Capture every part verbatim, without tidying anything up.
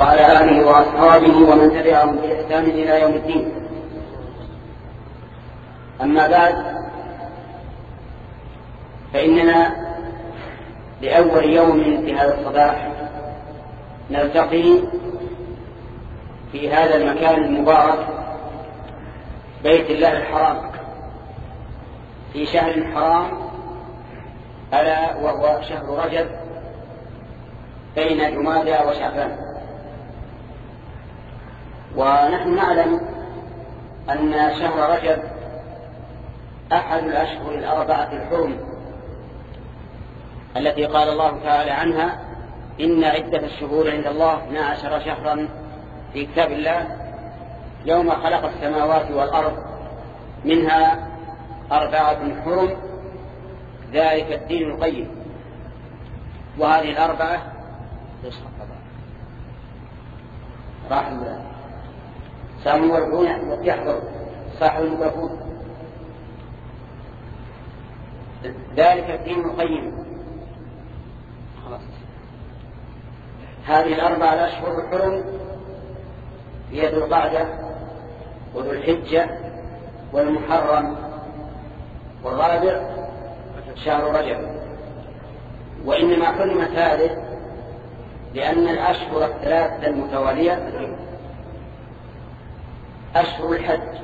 وعلى آله وأصحابه ومن تبعهم بإحسان إلى يوم الدين. أما بعد، فإننا لأول يوم في هذا الصباح نلتقي في هذا المكان المبارك بيت الله الحرام في شهر حرام، ألا وهو شهر رجب بين جمادى وشعبان. ونحن نعلم أن شهر رجب أحد الأشهر الأربعة الحرم التي قال الله تعالى عنها: إن عدة الشهور عند الله اثنا عشر شهرا في كتاب الله يوم خلق السماوات والأرض منها أربعة حرم ذلك الدين القيم. وهذه الأربعة راح سامو والعون يحضر صاحب الميكروفون. ذلك الدين القيم. هذه الأربعة الأشهر الحرم هي ذو القعدة وذو الحجة والمحرم والرابع شهر رجب. وإنما حرمت هذه لأن الأشهر الثلاثة المتوالية أشهر الحج،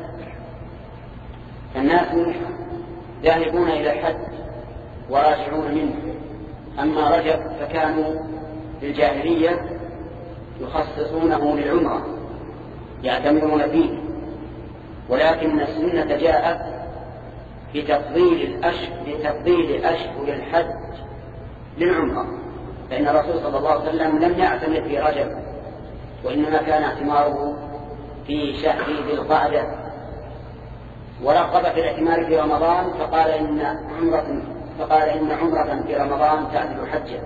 الناس ذاهبون إلى الحج وراجعون منه. أما رجب فكانوا في الجاهلية يخصصونه للعمرة يعتمرون فيه، ولكن السنة جاءت بتفضيل الأشهر بتفضيل أشهر الحج للعمرة، فإن الرسول صلى الله عليه وسلم لم يعتمر في رجب، وإنما كان اعتماره في شهر ذي القعدة، ورغب في الاعتمار في رمضان فقال إن عمرة فقال إن عمرة في رمضان تعدل حجة.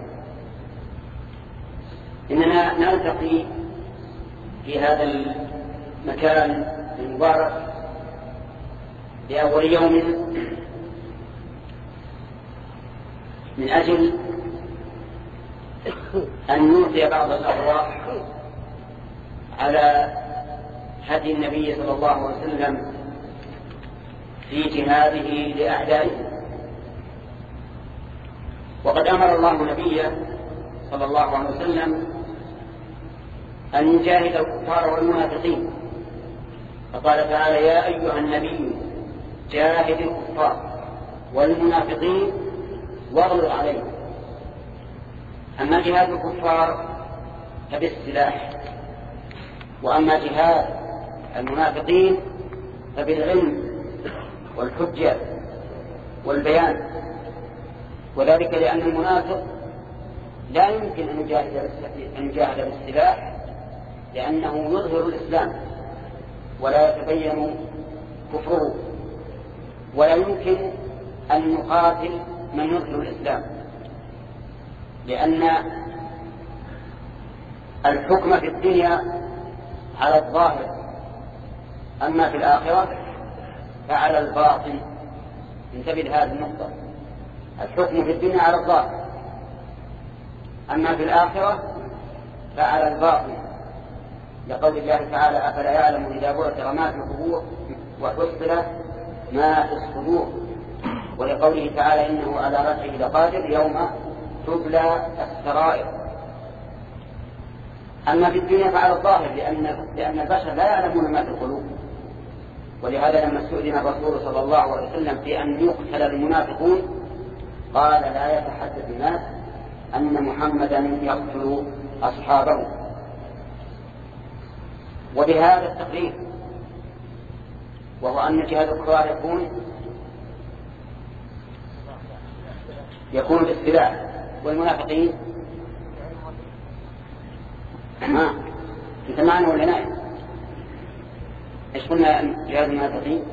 إننا نلتقي في هذا المكان المبارك لأول يوم من أجل أن نعطي بعض الأرواح على هدي النبي صلى الله عليه وسلم في جهاده لأعدائه. وقد أمر الله نبيه صلى الله عليه وسلم أن يجاهد الكفار والمنافقين، فقال تعالى: يا أيها النبي جاهد الكفار والمنافقين واغلظ عليهم. أما جهاد الكفار فبالسلاح، وأما جهاد المنافقين فبالعلم والحجة والبيان. وذلك لأن المنافق لا يمكن أن يجاهد بالسلاح لأنه يظهر الإسلام ولا يتبين كفره، ولا يمكن أن نقاتل من يظهر الإسلام، لأن الحكم في الدنيا على الظاهر، أما في الآخرة فعلى الباطن. انتبه لهذه النقطة: الحكم في الدنيا على الظاهر، أما في الآخرة فعلى الباطن، لقول الله تعالى: أفلا يعلم إذا بعثر ما في القبور وحصل ما في الصدور، ولقوله تعالى: إنه على رجعه لقادر يوم تبلى السرائر. أما في الدنيا فعلى الظاهر، لأن, لأن البشر لا يعلمون ما في القلوب. ولهذا لما استؤذن الرسول صلى الله عليه وسلم في أن يقتل المنافقون قال: لا يتحدث الناس أن محمدا يقتل أصحابه. وبهذا التقرير، وهو أن جهاد الكفار يكون يكون بالسلاح، والمنافقين ما انت معنا ولا نائم؟ ايش قلنا جهاد المنافقين؟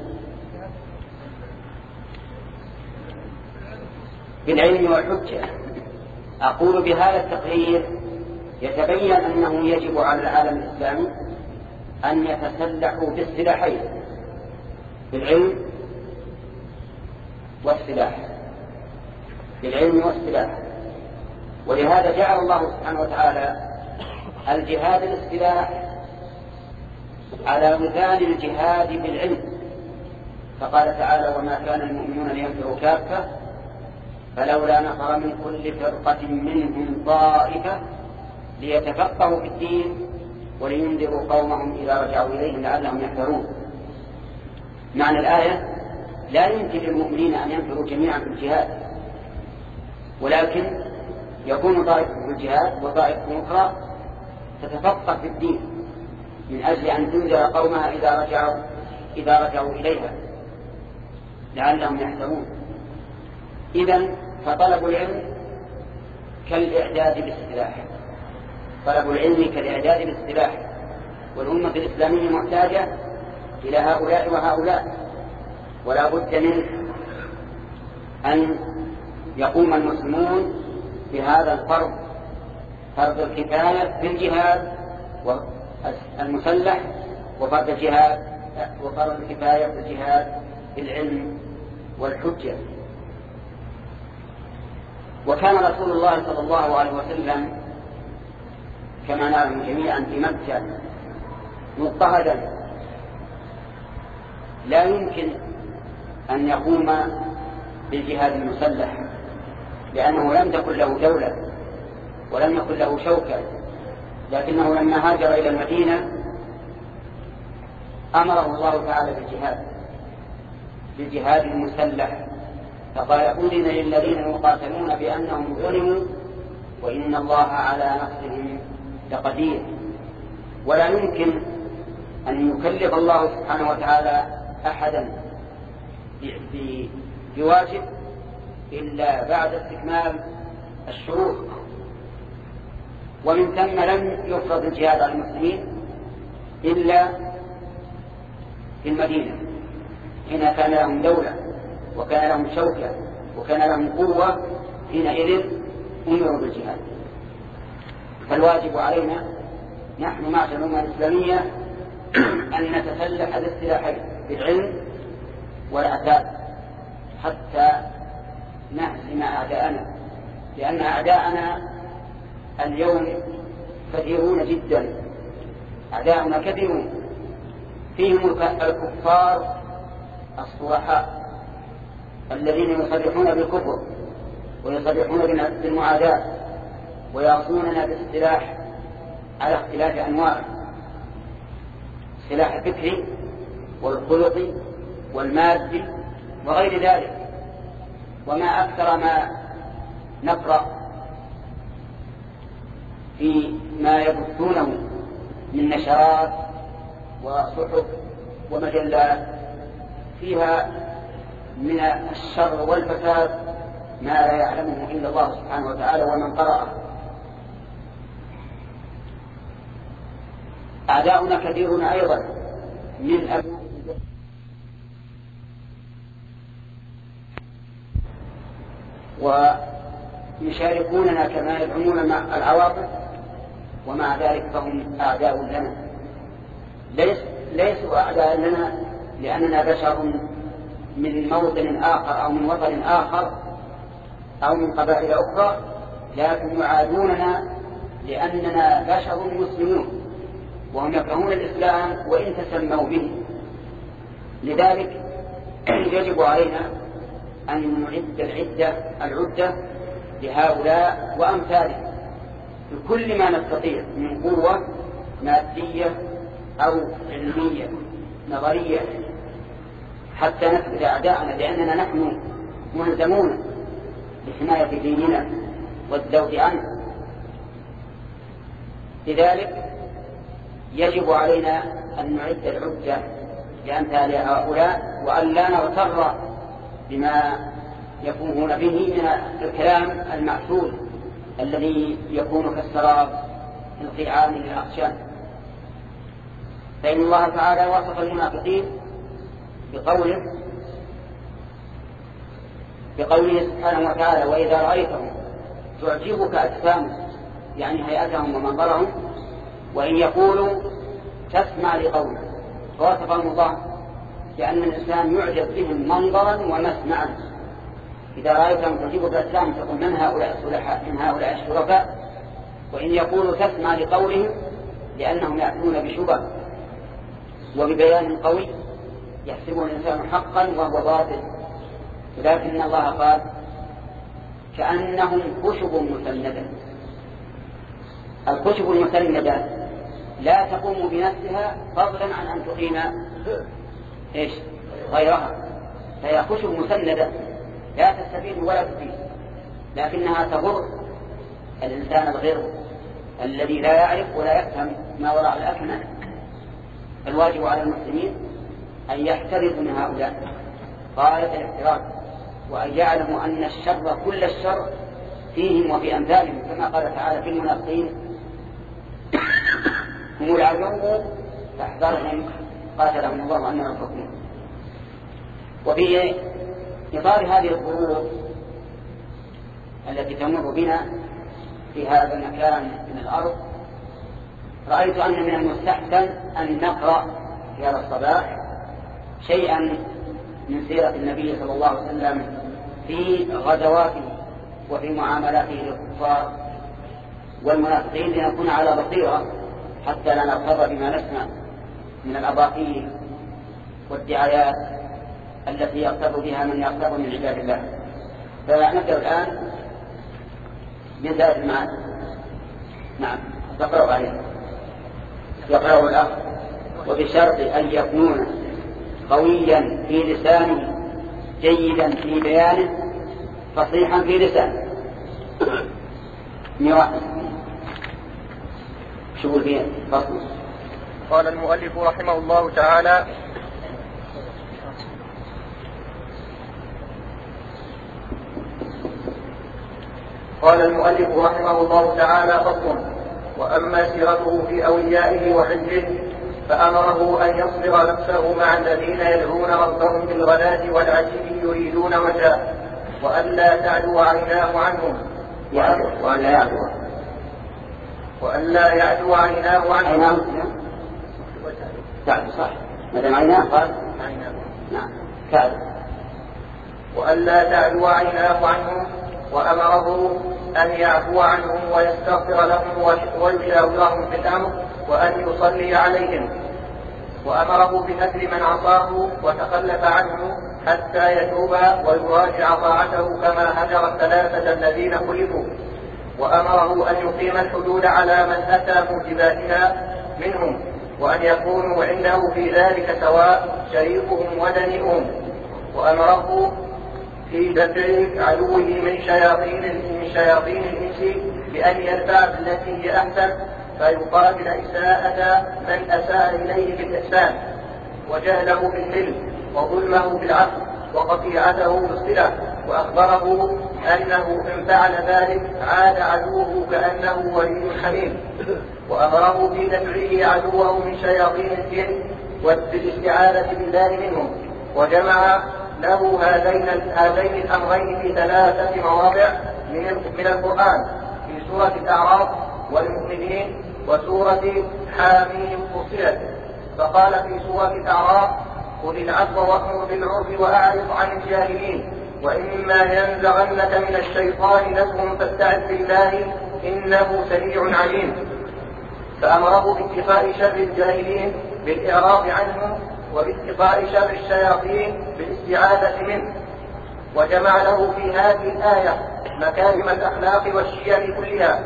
بالعلم والحجة. أقول بهذا التقرير يتبين أنه يجب على العالم الإسلامي أن يتسلحوا بالسلاحين، بالعلم والسلاح، بالعلم والسلاح. ولهذا جعل الله سبحانه وتعالى الجهاد بالسلاح على ميزان الجهاد بالعلم، فقال تعالى: وما كان المؤمنون لينفروا كافة فلولا نفر من كل فرقة منهم طائفة ليتفقهوا في الدين ولينذروا قومهم إذا رجعوا إليهم لعلهم يحذرون. معنى الآية: لا يمكن للمؤمنين أن ينفروا جميعا في الجهاد، ولكن يكون طائفة في الجهاد وطائفة أخرى تتفقه في الدين من أجل أن تنذر قومها إذا رجعوا إذا رجعوا إليها لعلهم يحذرون. إذن فطلب العلم كالإعداد بالسلاح، طلب العلم كالإعداد بالسلاح، والأمة الإسلامية محتاجة إلى هؤلاء وهؤلاء، ولا بد من أن يقوم المسلمون بهذا الفرض، فرض الكفاية بالجهاد المسلح، وفرض الجهاد وفرض الكفاية بالجهاد بالعلم والحجة. وكان رسول الله صلى الله عليه وسلم كما نعلم جميعا في مكة مضطهدا، لا يمكن أن يقوم بالجهاد المسلح لأنه لم تكن له دولة ولم يكن له شوكة، لكنه لما هاجر إلى المدينة أمره الله تعالى بالجهاد بالجهاد المسلح، فقال: أذن للذين يقاتلون بأنهم ظلموا وإن الله على نصرهم لقدير. ولا يمكن أن يكلف الله سبحانه وتعالى أحدا بواجب إلا بعد استكمال الشروط، ومن ثم لم يفرض الجهاد على المسلمين إلا في المدينة حين كان لهم دولة وكان لهم شوكة وكان لهم قوة، حينئذ أمروا بالجهاد. فالواجب علينا نحن معشر الأمة الإسلامية أن نتسلح بالسلاح بالعلم والعتاد حتى نهزم أعداءنا، لأن أعداءنا اليوم كثيرون جدا، أعداءنا كثيرون، فيهم الكفار الصلحاء الذين يصرحون بالكفر ويصرحون بالمعاداة ويعصوننا بالسلاح على اختلاف أنواعه، السلاح الفكري والخلقي والمادي وغير ذلك. وما أكثر ما نقرأ في ما يبثونه من نشرات وصحف ومجلات فيها من الشر والفساد ما لا يعلمه إلا الله سبحانه وتعالى ومن قرأه. أعداؤنا كثيرون أيضا من أبناء ويشاركوننا كما يدعمون مع العواطف، ومع ذلك فهم أعداء لنا. ليس ليسوا أعداء لنا لأننا بشر من موطن آخر أو من وطن آخر أو من قبائل أخرى، لكن يعادوننا لأننا بشر مسلمون وهم يكرهون الإسلام وإن تسموا به. لذلك يجب علينا أن نعد العدة العدة لهؤلاء وأمثالهم بكل ما نستطيع من قوة مادية أو علمية نظرية حتى نثبت أعداءنا، لأننا نحن ملزمون بحماية ديننا والذود عنه. لذلك يجب علينا أن نعد العدة لأمثال هؤلاء وأن لا نغتر بما يفوهون به من الكلام المعسول الذي يكون كالسراب انقعام للعطشان. فإن الله تعالى وصف المنافقين بقوله بقوله سبحانه وتعالى: وإذا رأيتهم تعجبك أجسامهم، يعني هيئتهم ومنظرهم، وإن يقولوا تسمع لقوله. فوصفهم الله لأن الإنسان يعجب بهم منظرا ومسمعا. إذا رأيتهم تعجبك أجسامهم تقول: من هؤلاء الصلحاء، من هؤلاء الشرفاء، وإن يقولوا تسمع لقولهم لأنهم يأتون بشبه وببيان قوي يحسبه الإنسان حقا وهو باطل، ولكن الله قال كأنهم خشب مسندة. الخشب المسندة لا تقوم بنفسها فضلا عن أن تقيم إيش غيرها، فهي خشب مسندة لا تستفيد ولا تفيد، لكنها تضر الإنسان الغير الذي لا يعرف ولا يفهم ما وراء الأكمة. الواجب على المسلمين أن يحترزوا من هؤلاء غاية الاحتراز، وأن يعلموا أن الشر كل الشر فيهم وفي أمثالهم، كما قال تعالى في المنافقين هم العدو فاحذرهم قاتلهم الله أن ينفقون. وفي إطار هذه الظروف التي تمر بنا في هذا المكان من الأرض، رأيت أن من المستحسن أن نقرأ في هذا الصباح شيئا من سيرة النبي صلى الله عليه وسلم في غزواته وفي معاملاته للكفار والمنافقين، لنكون على بصيرة حتى لا نغتر بما نسمع من الأباطيل والدعايات التي يغتر بها من يغتر من عباد الله. فنبدأ الآن من ذات المعاد. نعم تقرأ عليه يقرأه الأخ، وبشرط أن يكون قويا في لسانه جيدا في بيانه فصيحا في لسانه. ميراث شغل فيه فصل. قال المؤلف رحمه الله تعالى: قال المؤلف رحمه الله تعالى: فصل. وأما سيرته في أوليائه وحزبه فأمره أن يصبر نفسه مع الذين يدعون ربهم بالغداة والعشي يريدون وجهه، وألا تعدو عيناه عنهم وألا يعدو وألا يعدو عيناه عنهم تعدو صح مدام عيناه قال نعم تعدو وألا تعدو عيناه عنهم، وأمره أن يعفو عنهم ويستغفر لهم ويشاورهم في الأمر وأن يصلي عليهم، وأمره بهجر من عصاه وتخلف عنه حتى يتوب ويراجع طاعته كما هجر الثلاثة الذين خلفوا، وأمره أن يقيم الحدود على من أتى موجباتها منهم، وأن يكونوا عنده في ذلك سواء شريكهم ودنيئهم، وأمره في دفع عدوه من شياطين من شياطين الإنس بأن يدفع بالتي هي أحسن فيقابل إساءة من أساء إليه بالإحسان، وجهله بالحلم وظلمه بالعفو وقطيعته بالصلة، وأخبره أنه إن فعل ذلك عاد عدوه كأنه ولي حميم، وأمره في دفعه عدوه من شياطين الجن وبالاستعاذة بالله منهم، وجمع له هذين هذين الأمرين في ثلاثة مواضع من القرآن في سورة الأعراف والمؤمنين وسورة حاميم فصلت. فقال في سورة الأعراف: خذ العفو وأمر بالعرف وأعرض عن الجاهلين، وإما ينزغنك من الشيطان نزغ فاستعذ بالله إنه سميع عليم. فأمره باتقاء شر الجاهلين بالإعراض عنهم، وباتقاء شر الشياطين بالاستعاذة منه، وجمع له في هذه الآية مكارم الأخلاق والشيم كلها.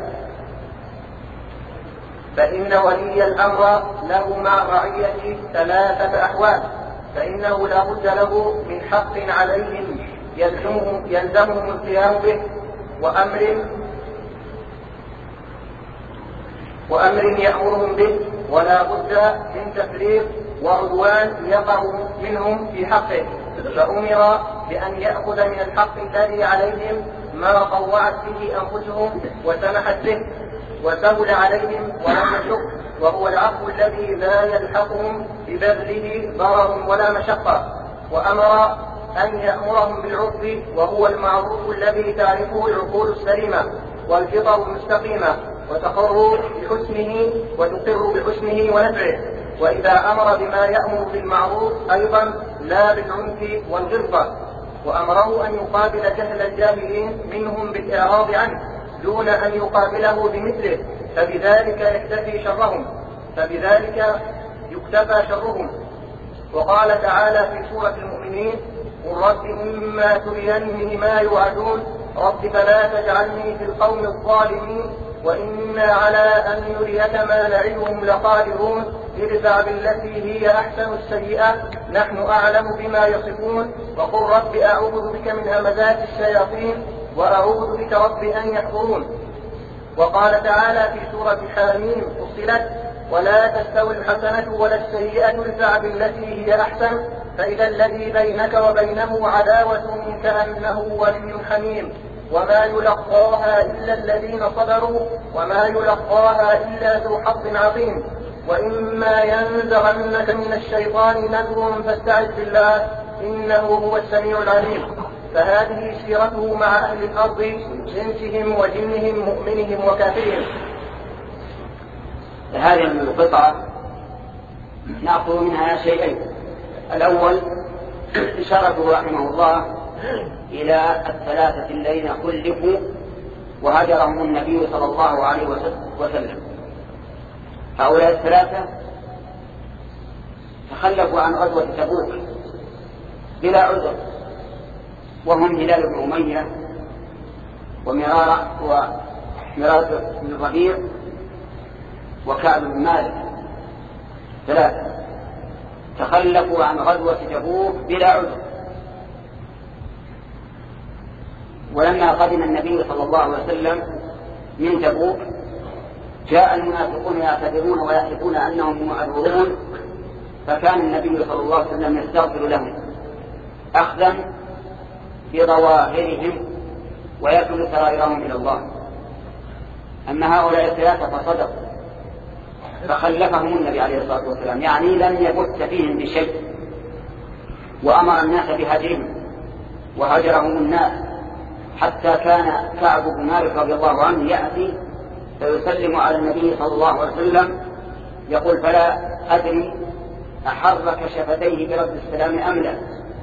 فإن ولي الأمر له مع رعيته ثلاثة أحوال، فإنه لا بد له من حق عليهم يلزمهم, يلزمهم القيام به، وأمر وأمر يأمرهم به، ولا بد من تفريط وعدوان يقع منهم في حقه، فأمر بأن يأخذ من الحق الذي عليهم ما طوعت به أنفسهم وسمحت به وسهل عليهم ولم يشق، وهو العفو الذي لا يلحقهم ببذله ضرر ولا مشقة. وأمر أن يأمرهم بالعرف، وهو المعروف الذي تعرفه العقول السليمة والفطر المستقيمة، وتقر بحسنه وتقر بحسنه ونفعه. وإذا أمر بما يأمر بالمعروف أيضا لا بالعنف والغلظة. وأمره أن يقابل جهل الجاهلين منهم بالإعراض عنه دون أن يقابله بمثله، فبذلك يكتفي شرهم فبذلك يكتفى شرهم. وقال تعالى في سورة المؤمنين: قل رب إما تريني ما يوعدون رب فلا تجعلني في القوم الظالمين وإنا على أن نريك ما نعدهم لقادرون ادفع بالتي هي أحسن السيئة نحن أعلم بما يصفون وقل رب أعوذ بك من همزات الشياطين وأعوذ بك رب أن يحضرون. وقال تعالى في سورة حاميم فصلت: ولا تستوي الحسنة ولا السيئة ادفع بالتي هي أحسن فإذا الذي بينك وبينه عداوة كأنه ولي حميم وما يلقاها إلا الذين صبروا وما يلقاها إلا ذو حظ عظيم. وإما ينزغنك من الشيطان نزغ فاستعذ بالله إنه هو السميع العليم. فهذه سيرته مع أهل الأرض إنسهم وجنهم مؤمنهم وكافرهم. هذه القطعة نأخذ منها شيئين: الأول إشارته رحمه الله إلى الثلاثة الذين خلفوا وهجرهم النبي صلى الله عليه وسلم. هؤلاء الثلاثة تخلفوا عن غزوة تبوك بلا عذر، وهم هلال بن أمية ومرارة ومرارة بن الربيع وكعب بن مالك، ثلاثة تخلفوا عن غزوة تبوك بلا عذر. ولما قدم النبي صلى الله عليه وسلم من تبوك جاء المنافقون يعتذرون ويحلفون أنهم معذورون، فكان النبي صلى الله عليه وسلم يستغفر لهم أخذا بظواهرهم ويكل سرائرهم إلى الله. أما هؤلاء الثلاثة فصدقوا فخلفهم النبي عليه الصلاة والسلام، يعني لم يبث فيهم بشيء، وأمر الناس بهجرهم وهجرهم الناس، حتى كان كعب بن مالك رضي الله عنه يأتي فيسلم على النبي صلى الله عليه وسلم يقول: فلا أدري أحرك شفتيه برد السلام أم لا.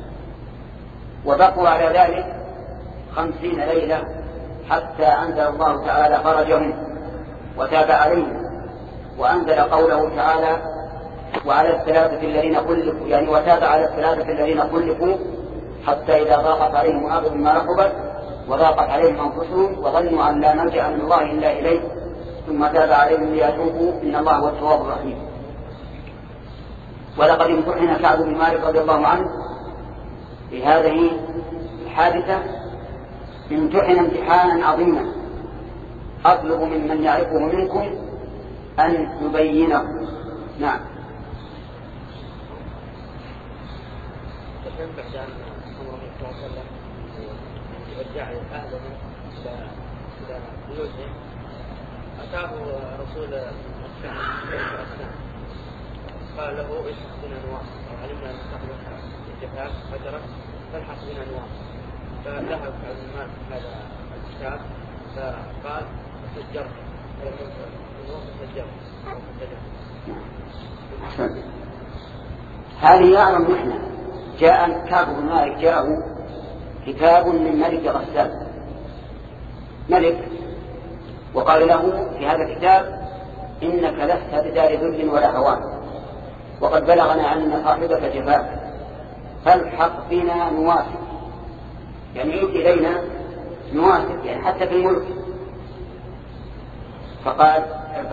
وبقوا على ذلك خمسين ليلة حتى أنزل الله تعالى فرجهم وتاب عليهم، وأنزل قوله تعالى: وعلى الثلاثة الذين خلفوا، يعني وتاب على الثلاثة الذين خلفوا حتى إذا ضاقت عليهم الأرض بما رحبت وضاقت عليهم أنفسهم وظنوا أن لا ملجأ من الله إلا إليه ثم تاب عليهم ليتوبوا إن الله هو التواب الرحيم. ولقد امتحن كعب بن مالك رضي الله عنه في هذه الحادثة، امتحن امتحانا عظيما، أطلب ممن يعرفه منكم أن يبينه. نعم. ورجع أهله إلى بيوتهم أتاه رسول الشام قال له: الحق بنا نواص، وعلمنا أن صاحبك الجفاف فجرت فالحق بنا نواص. فذهب كعب بن مالك هذا الكتاب فقال: سجرت ولم ينفع سجرت. هذه أعلم نحن. جاء كعب بن مالك جاءه كتاب من ملك غسان، ملك، وقال له في هذا الكتاب: إنك لست بدار ذل ولا هوان، وقد بلغنا أن صاحبك جفاك، فالحق بنا نواسك، يعني يأتي إلينا نواسك، يعني حتى في الملك. فقال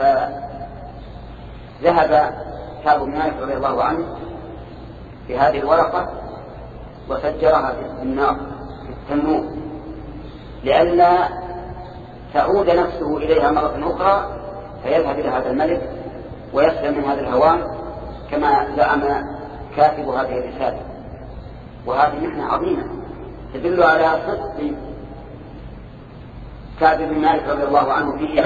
فذهب كعب بن مالك رضي الله عنه في هذه الورقة وسجرها في النار في التنور لئلا تعود نفسه إليها مرة أخرى فيذهب إلى هذا الملك ويسلم من هذا الهوان كما زعم كاتب هذه الرسالة. وهذه محنة عظيمة تدل على صدق كعب بن مالك رضي الله عنه فيه.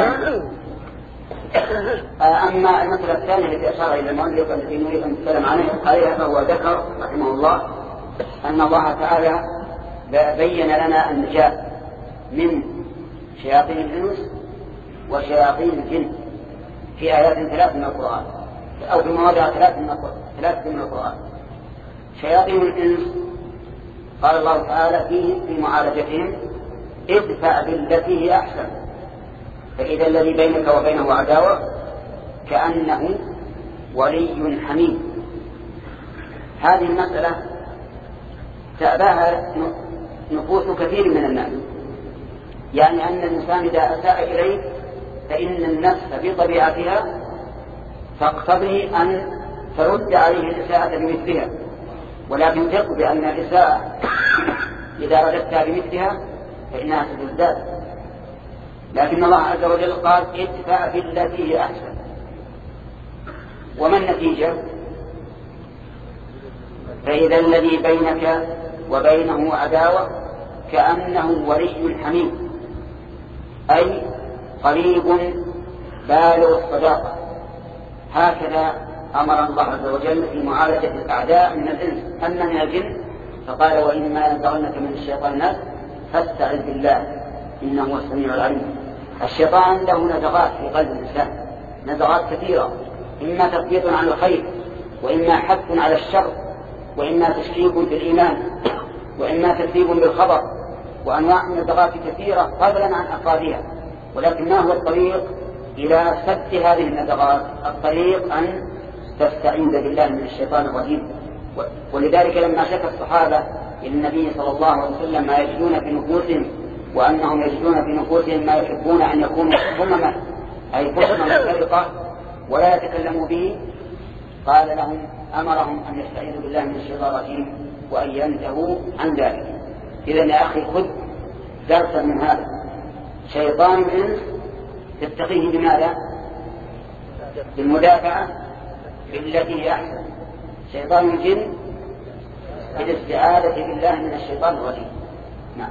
أما المسألة الثانية التي أشار إلى المؤلف التي نريد أن نتكلم عليها فهو ذكر رحمه الله أن الله تعالى بين لنا النجاة من شياطين الإنس وشياطين الجن في آيات ثلاث من القرآن، أو في مواضع ثلاث من القرآن. شياطين الإنس قال الله تعالى فيه في معالجتهم: ادفع بالتي هي أحسن. فإذا الذي بينك وبينه عداوة كأنه ولي حميم. هذه المسألة تأباها نفوس كثير من الناس، يعني أن الإنسان إذا أساء إليه فإن النفس في طبيعتها تقتضي أن ترد عليه الإساءة بمثلها، ولكن ثق بأن الإساءة إذا رددتها بمثلها فإنها ستزداد. لكن الله عز وجل قال ادفع بالتي هي أحسن. وما النتيجة؟ فإذا الذي بينك وبينه عداوة كأنه ولي حميم، أي قريب بالغ الصداقة. هكذا أمر الله عز وجل في معالجة الأعداء من الإنس. أما من الجن فقال وإما ينزغنك من الشيطان نزغ فاستعذ بالله إنه هو السميع العليم. الشيطان له نزغات في قلب الإنسان، نزغات كثيرة، إما تثبيط عن الخير، وإما حث على الشر، وإما تشكيك في الإيمان، وإما تكذيب بالخبر، وأنواع من النزغات كثيرة فضلا عن أفرادها. ولكن ما هو الطريق إلى سد هذه النزغات؟ الطريق أن تستعيذ بالله من الشيطان الرجيم. ولذلك لما شكى الصحابة إلى النبي صلى الله عليه وسلم ما يجدون في نفوسهم، وأنهم يجدون في نفوسهم ما يحبون أن يكونوا همما أي فحما مفترقة ولا يتكلموا به، قال لهم أمرهم أن يستعيذوا بالله من الشيطان الرجيم وأن ينتهوا عن ذلك. إذن يا أخي خذ درسا من هذا. شيطان الإنس تتقيه بماذا؟ بالمدافعة بالتي هي أحسن. شيطان الجن بالاستعاذة بالله من الشيطان الرجيم. نعم.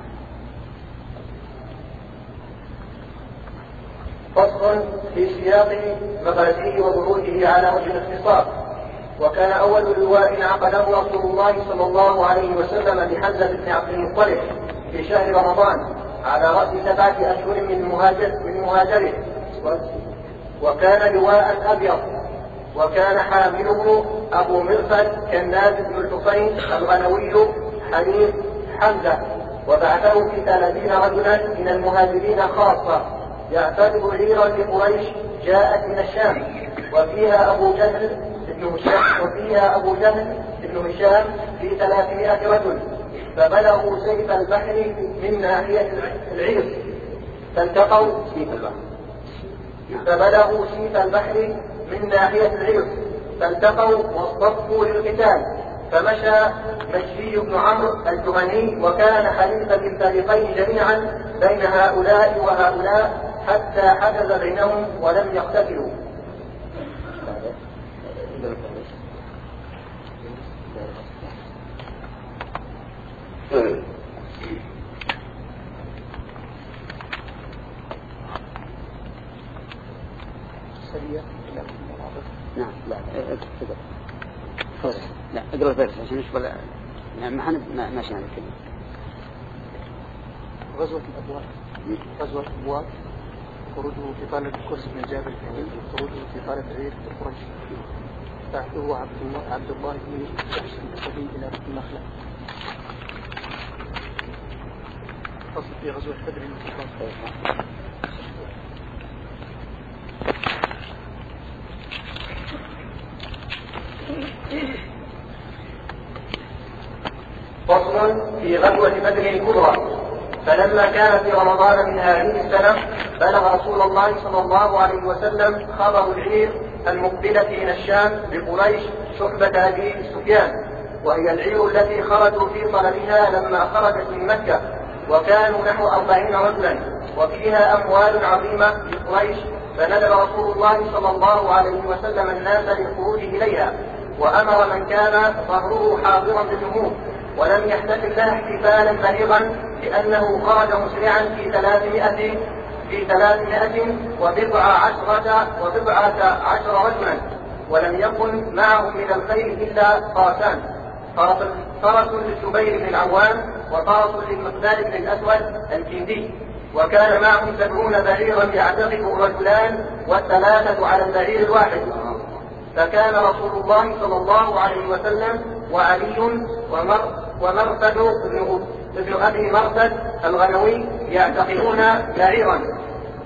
فصل في سياق مغازيه وخروجه على وجه الاختصار. وكان أول لواء عقده رسول الله صلى الله عليه وسلم لحمزة بن عبد المطلب في شهر رمضان على رأس سبعة أشهر من مهاجر من مهاجره، وكان لواء أبيض، وكان حامله أبو مرثد كناد بن الحسين الغنوي حليم حمزة، وبعثه في ثلاثين رجلا من المهاجرين خاصة يعتبر عيرا لقريش جاءت من الشام، وفيها أبو جهل بن هشام وفيها أبو جهل بن هشام في ثلاثمائة رجل، فبلغوا سيف البحر من ناحية العير فالتقوا سيف البحر فبلغوا سيف البحر من ناحية العير فالتقوا واصطفوا للقتال، فمشى مجدي بن عمرو الجهني وكان حليفا للفريقين جميعا بين هؤلاء وهؤلاء حتى حدث بينهم ولم يقتتلوا. نعم لا لا اقرأ الفارس عشان نشوف يعني ما حنا ماشي على الكلمة. غزوة الأبواب غزوة الأبواب خروجه في طالب الكرسي من جابر الحليم، خروجه في طالب عير القرش، بعثه عبد الله عبد الله بن الأسدي إلى النخلة. فصل في غزوة بدر المستقبل. فصل في غزوة بدر الكبرى. فلما كان في رمضان من هذه السنة بلغ رسول الله صلى الله عليه وسلم خبر العير المقبلة من الشام بقريش شعبة أبي سفيان، وهي العير التي خرجوا في طلبها لما خرجت من مكة، وكانوا نحو أربعين رجلا، وفيها أموال عظيمة لقريش، فندب رسول الله صلى الله عليه وسلم الناس للخروج إليها، وأمر من كان ظهره حاضرا بالجمهور ولم يحتفل لها احتفالا بليغا لأنه خرج مسرعا في ثلاثمائة في ثلاثمائة وبضع عشرة وبضعة عشر رجلا، ولم يكن معهم من الخيل إلا فرسان، فرس للزبير بن العوام وفرس للمقداد بن الأسود الكندي، وكان معهم سبعون بعيرا يعتقب رجلان والثلاثة على البعير الواحد. فكان رسول الله صلى الله عليه وسلم وعلي ومر ومرثد ابن ابن ابي مرثد الغنوي يعتقدون بعيرا،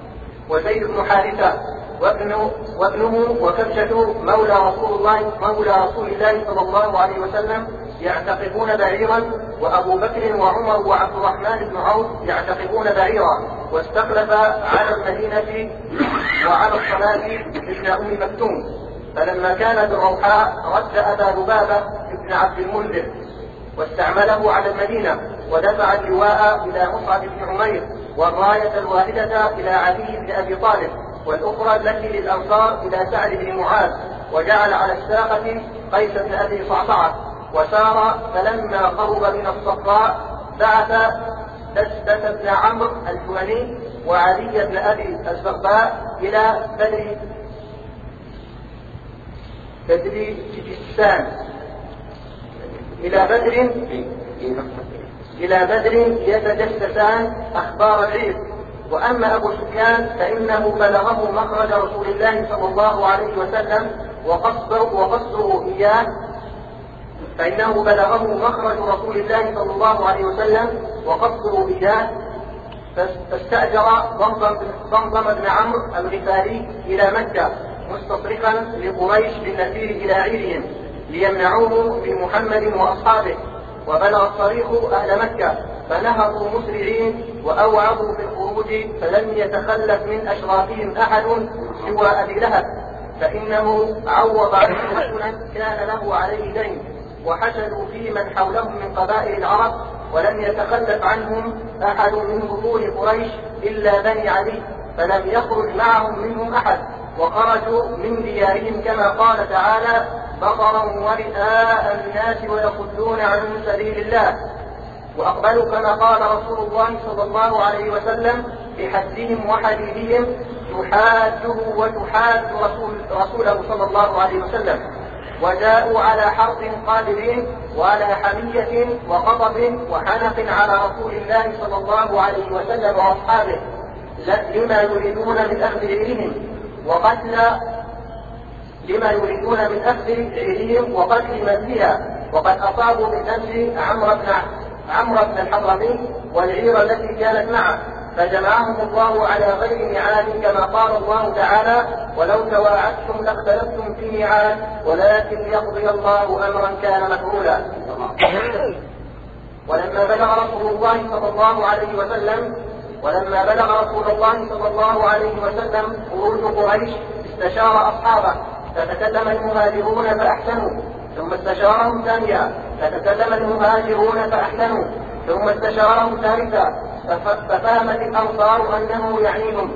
وزيد بن حارثة وابنه, وابنه وكبشة مولى رسول الله مولى رسول الله صلى الله عليه وسلم يعتقبون بعيرا، وأبو بكر وعمر وعبد الرحمن بن عوف يعتقبون بعيرا، واستخلف على المدينة وعلى الصلاة ابن أم مكتوم. فلما كان بالروحاء رد أبا لبابة ابن عبد المنذر واستعمله على المدينة، ودفع اللواء إلى مصعب بن عمير، والراية الواحدة إلى علي بن أبي طالب، والأخرى التي للأنصار إلى سعد بن معاذ، وجعل على الساقة قيس بن أبي صعصعة. وسار فلما قرب من الصفراء بعث دسدس بن عمرو الجهني وعلي بن أبي الزغباء إلى بدر بدر جستان إلى بدر إلى بدر يتجسسان أخبار العير. وأما أبو سفيان فإنه بلغه مخرج رسول الله صلى الله عليه وسلم وقصده, وقصده إياه فإنه بلغه مخرج رسول الله صلى الله عليه وسلم وقصده إياه فاستأجر ضمضم بن عمرو الغفاري إلى مكة مستصرخا لقريش بالنفير إلى عيرهم ليمنعوه بمحمد وأصحابه. وبلغ الصريخ أهل مكة فنهضوا مسرعين وأوعظوا في الخروج، فلم يتخلف من أشرافهم أحد سوى أبي لهب، فإنه عوض عنه رجلا كان له عليه دين، وحشدوا في من حولهم من قبائل العرب، ولم يتخلف عنهم أحد من بطون قريش إلا بني علي، فلم يخرج معهم منهم أحد، وخرجوا من ديارهم كما قال تعالى: بطرا ورئاء الناس ويصدون عن سبيل الله. وأقبلوا كما قال رسول الله صلى الله عليه وسلم بحدهم وحديثهم: تحاده وتحاد رسول رسوله صلى الله عليه وسلم. وجاءوا على حرب قادرين وعلى حمية وغضب وحنق على رسول الله صلى الله عليه وسلم وأصحابه لما يريدون من أخذ عيرهم وقتل لما يريدون من أخذ عيرهم وقتل من فيها. وقد أصابوا بالنفس عمرو بن عمرو بن الحضرمي والعير التي كانت معه، فجمعهم الله على غير ميعاد كما قال الله تعالى: ولو تواعدتم لاختلفتم في ميعاد ولكن ليقضي الله أمرا كان مفعولا. ولما بلغ رسول الله صلى الله عليه وسلم ولما بلغ رسول الله صلى الله عليه وسلم خروج قريش استشار أصحابه، فتكلم المهاجرون فأحسنوا، ثم استشارهم ثانيا، فتكلم المهاجرون فأحسنوا، ثم استشارهم ثالثا، ففهمت الأنصار أنه يعنيهم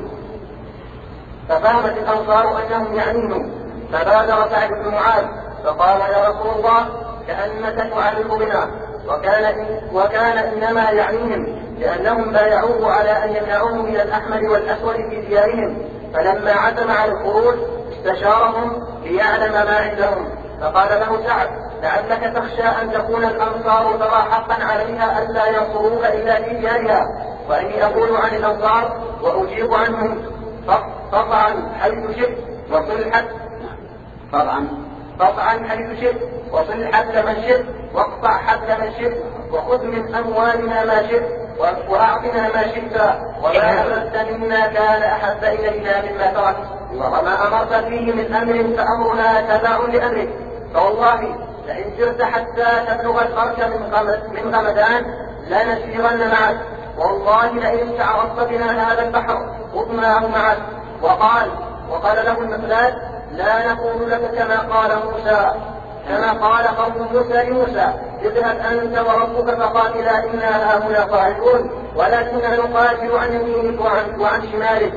ففهمت الأنصار أنهم يعنيهم فبادر سعد بن معاذ فقال: يا رسول الله، كأنك تعرف بنا. وكان, وكان إنما يعنيهم لأنهم بايعوه على أن يمنعوه من الأحمر والأسود في ديارهم، فلما عزم على الخروج استشارهم ليعلم ما عندهم، فقال له سعد: لعلك تخشى أن تكون الأنصار ترى حقا عليها ألا ينصروك إلا في ديارها، وإني أقول عن الأنصار وأجيب عنهم قطعا حيث شئت وصل حد طبعا قطعا حيث شئت وصل حد من شئت واقطع حد من شئت وخذ من أموالنا ما شئت وأعطنا ما شئت، وما أمرت منا كان أحب إلينا مما تركت، وما أمرت فيه من أمر فأمرنا تبع لأمرك، فوالله لئن سرت حتى تبلغ الفرش من غمدان لنسيرن معك، والله لئن استعرضت بنا هذا البحر خذناه معك. وقال وقال له المقداد: لا نقول لك كما قال موسى كما قال قوم موسى لموسى: اذهب أنت وربك فقاتلا إنا هاهنا قاعدون، ولكننا نقاتل عن يمينك وعن, وعن شمالك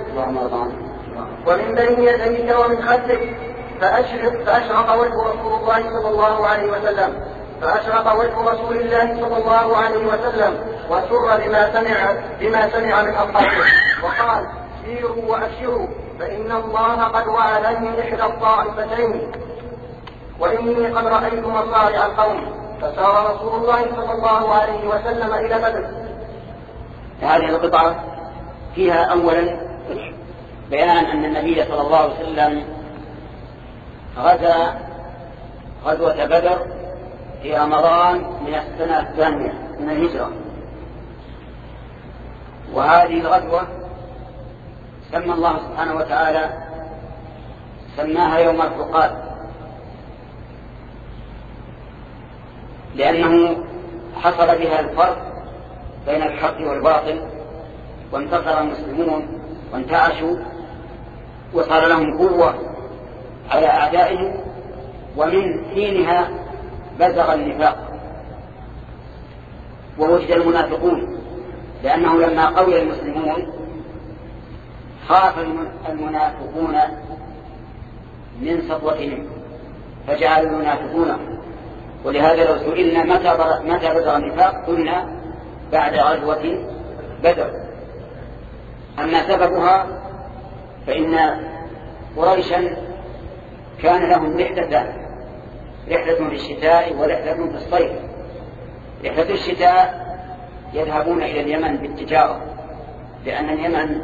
ومن بين يديك ومن خلفك. فأشرق فأشرق وجه رسول الله صلى الله عليه وسلم فأشرق وجه رسول الله صلى الله عليه وسلم وسر بما سمع بما سمع من أصحابه، وقال: سيروا وأبشروا فإن الله قد وعدني إحدى الطائفتين، وإني قد رأيت مصارع القوم. فسار رسول الله صلى الله عليه وسلم إلى بدر. هذه القطعة فيها أولا بيان أن النبي صلى الله عليه وسلم غزا غزوة بدر في رمضان من السنة الثانية من الهجرة، وهذه الغزوة سمى الله سبحانه وتعالى سماها يوم الفرقان، لأنه حصل بها الفرق بين الحق والباطل، وانتصر المسلمون وانتعشوا وصار لهم قوة على أعدائهم، ومن حينها بزغ النفاق ووجد المنافقون، لأنه لما قوي المسلمون خاف المنافقون من سطوتهم فجعلوا المنافقون. ولهذا لو سئلنا متى بزغ النفاق قلنا بعد غزوة بدر. أما سببها فإن قريشا كان لهم رحلتان، رحلة في الشتاء ورحلة في الصيف. رحلة الشتاء يذهبون إلى اليمن بالتجارة، لأن اليمن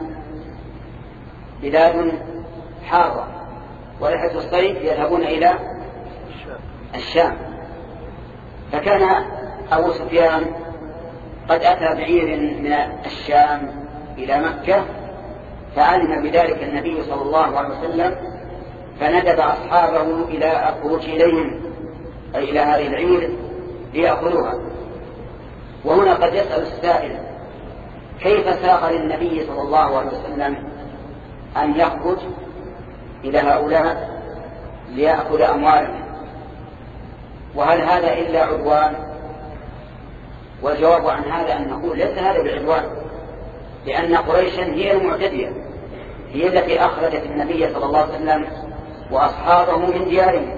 بلاد حارة، ورحلة الصيف يذهبون إلى الشام. فكان أبو سفيان قد أتى بعير من الشام إلى مكة، فعلم بذلك النبي صلى الله عليه وسلم فندب أصحابه إلى الخروج إليهم، أي إلى هذه العير ليأخذوها. وهنا قد يسأل السائل كيف ساق للنبي صلى الله عليه وسلم أن يخرج إلى هؤلاء ليأخذ أموالهم، وهل هذا إلا عدوان؟ والجواب عن هذا أن نقول ليس هذا بالعدوان، لأن قريشا هي المعتدية، هي التي أخرجت النبي صلى الله عليه وسلم وأصحابه من ديارهم،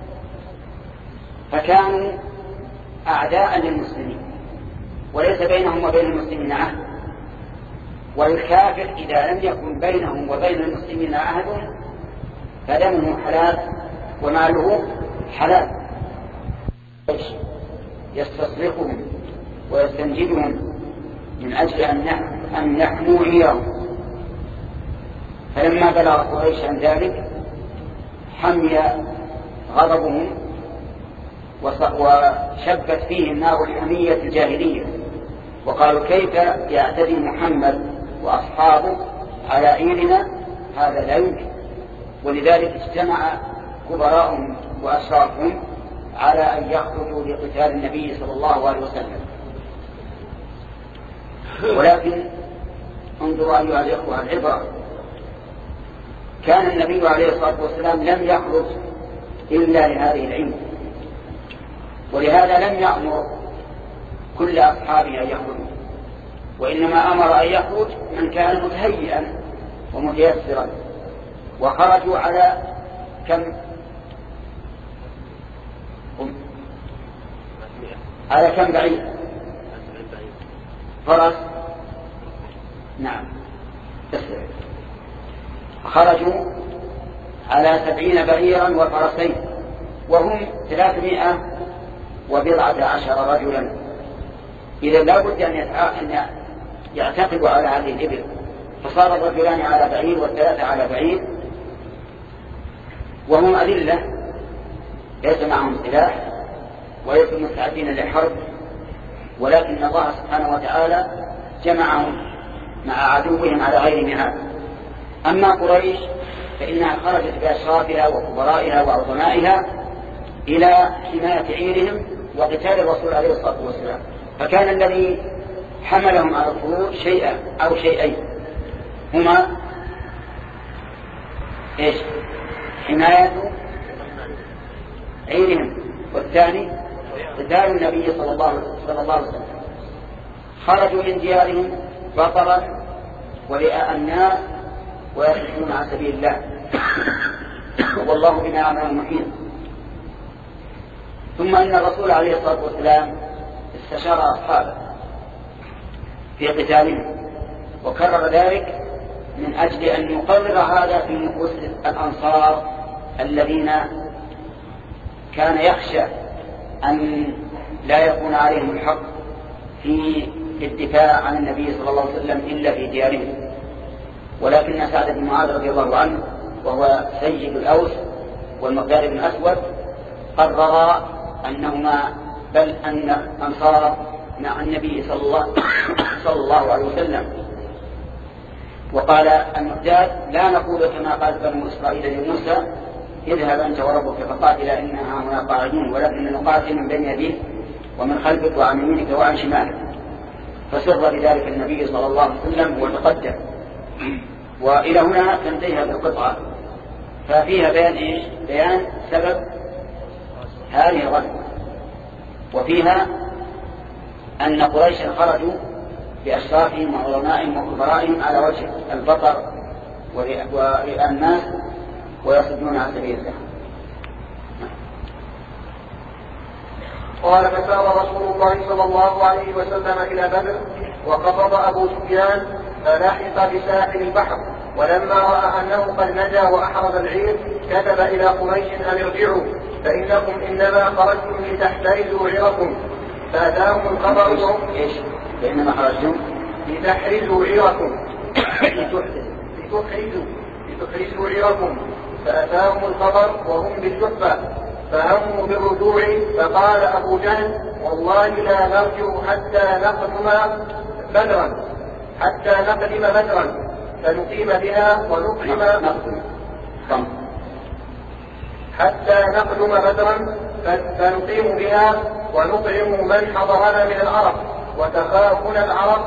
فكانوا أعداء للمسلمين وليس بينهم وبين المسلمين عهد. والكافر إذا لم يكن بينهم وبين المسلمين عهد فدمه حلال وماله حلال. يستصرخهم ويستنجدهم من أجل أن يحموا عيرهم. فلما بلغ قريش عن ذلك حمي غضبهم وشبت فيهم نار الحمية الجاهلية، وقالوا كيف يعتدي محمد وأصحابه على عيرنا؟ هذا لا يمكن. ولذلك اجتمع كبراءهم وأشرافهم على أن يخرجوا لقتال النبي صلى الله عليه وسلم. ولكن انظروا أيها الإخوة العبرة، كان النبي عليه الصلاة والسلام لم يخرج إلا لهذه العين، ولهذا لم يأمر كل أصحابه أن يخرجوا، وإنما أمر أن يخرج من كان متهيئا ومتيسرا. وخرجوا على كم على كم بعيد؟ فرس، نعم، خرجوا على سبعين بعيرا وفرسين، وهم ثلاثمائة وبضعة عشر رجلا. إذا لا بد أن يعتقدوا على هذه الإبل، فصار الرجلان على بعير والثلاثة على بعير، وهم أذلة ليس معهم سلاح وليسوا مستعدين للحرب، ولكن الله سبحانه وتعالى جمعهم مع عدوهم على غير مهاد. أما قريش فإنها خرجت بأشرافها وكبرائها وعظمائها إلى حماية عيرهم وقتال الرسول عليه الصلاة والسلام. فكان الذي حملهم على الخروج شيئا أو شيئين، هما إيش؟ حماية عيرهم، والثاني قتال النبي صلى الله عليه وسلم. خرجوا من ديارهم بطرا ورئاء الناس ويصدون عن سبيل الله، والله بما يعملون محيط. ثم إن الرسول عليه الصلاة والسلام استشار أصحابه في قتالهم، وكرر ذلك من أجل أن يقرر هذا في نفوس الأنصار الذين كان يخشى أن لا يكون عليهم الحق في الدفاع عن النبي صلى الله عليه وسلم إلا في ديارهم. ولكن سعد بن معاذ رضي الله عنه وهو سيد الأوس والمقداد بن أسود قرر أنهما بل أن أنصار مع النبي صلى الله, صلى الله عليه وسلم وقال المقداد لا نقول كما قال بنو إسرائيل لموسى اذهب أنت وربك فقاتلا إننا هنا قاعدون، ولكن نقاتل من بين يديك ومن خلفك وعن يمينك وعن شمالك. فسر بذلك النبي صلى الله عليه وسلم وتقدم. وإلى هنا تنتهي هذه القطعة، ففيها بيان إيش؟ بيان سبب هذه الغزوة، وفيها أن قريشا خرجوا بأشرافهم وعلمائهم وكبرائهم على وجه البطر ورئاء الناس ويصدون عن سبيل الله. قال فسار رسول الله صلى الله عليه وسلم إلى بدر، وقبض أبو سفيان فلاحق بساحل البحر، ولما رأى أنه قد نجا وأحرز العير كتب إلى قريش أن ارجعوا فإنكم إنما خرجتم لتحترزوا عيركم. فأتاهم الخبر إيش؟ فإنما خرجتم لتحرزوا عيركم لتحرزوا لتحرزوا عيركم. فأتاهم الخبر وهم بالجحفة فهموا بالرجوع. فقال أبو جهل والله لا نرجع حتى نقدم بدرا حتى نقدم بدرا فنقيم بها ونطعم حتى نقدم بدرا فنقيم بها ونطعم من حضرنا من العرب وتخافنا العرب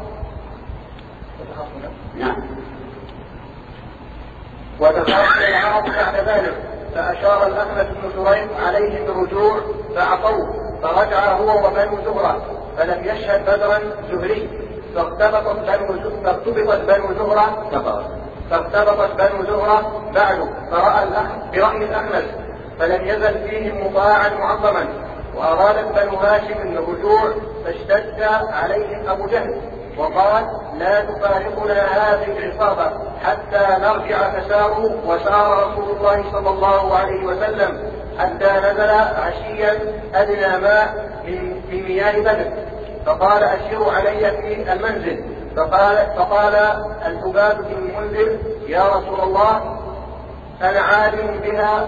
وتخافنا العرب بعد ذلك. فأشار الأخنس بن شريح عليهم بالرجوع فعصوه، فرجع هو وبنو زهرة فلم يشهد بدرا زهري. فاختبطت بنو زهرة فاختبطت بنو زهرة بعد فرأى برأي الأخنس فلم يزل فيهم مطاعا معظما. وأرادت بنو هاشم الرجوع فاشتد عليهم أبو جهل وقال لا تفارقنا هذه العصابة حتى نرجع. فساروا وسار رسول الله صلى الله عليه وسلم حتى نزل عشيا أدنى ماء من مياه بدر. فقال أشيروا علي في المنزل. فقال, فقال الحباب بن المنذر يا رسول الله أنا عالم بها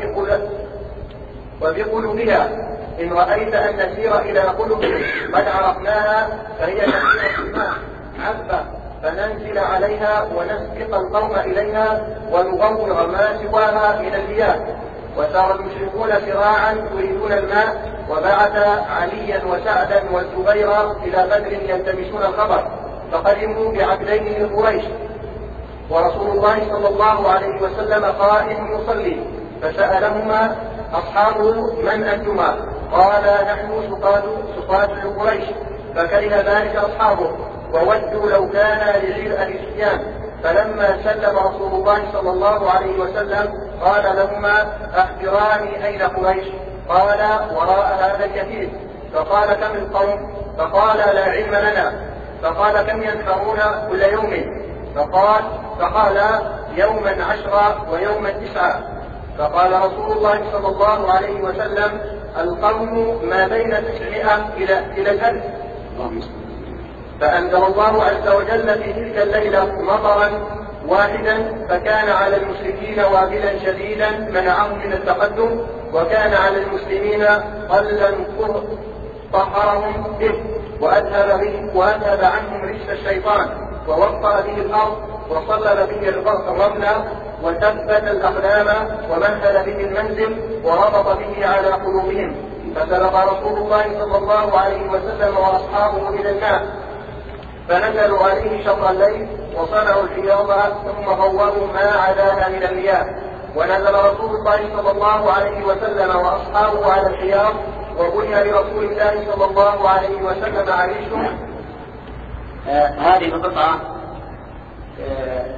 وبقلوبها، إن رأيت أن نسير إلى قلوبهم قد عرفناها فهي كثيرة الماء عذبة فننزل عليها ونسبق القوم إليها ونغور ما سواها من المياه. وسار المشركون سراعا يريدون الماء، وبعث عليا وسعدا والزبير إلى بدر يلتمسون الخبر، فقدموا بعبدين من قريش ورسول الله صلى الله عليه وسلم قائم يصلي. فسألهما أصحابه من أنتما؟ قال نحن سقاة لقريش. فكره ذلك أصحابه وودوا لو كان لغير أبي سفيان. فلما سلم رسول الله صلى الله عليه وسلم قال لهما أخبراني أين قريش؟ قال وراء هذا الكثير. فقال كم القوم؟ فقال لا علم لنا. فقال كم ينحرون كل يوم؟ فقال فقال يوما عشرا ويوما تسعا. فقال رسول الله صلى الله عليه وسلم القوم ما بين تسعمائة إلى إلى الألف. فأنزل الله عز وجل في تلك الليلة مطرا واحدا فكان على المشركين وابلا شديدا منعهم من التقدم، وكان على المسلمين قلا طهرهم به وأذهب, به وأذهب عنهم رجس الشيطان ووطأ به الأرض وصلل به الرمل وثبت الأقدام ومهل به المنزل وربط به على قلوبهم. فسلق رسول الله صلى الله عليه وسلم وأصحابه إلى الماء فنزلوا عليه شطر الليل وصنعوا الحياض ثم غوروا ما عداها من المياه. ونزل رسول الله صلى الله عليه وسلم وأصحابه على الحياض وبني لرسول الله صلى الله عليه وسلم عريش. آه هذه القطعة آه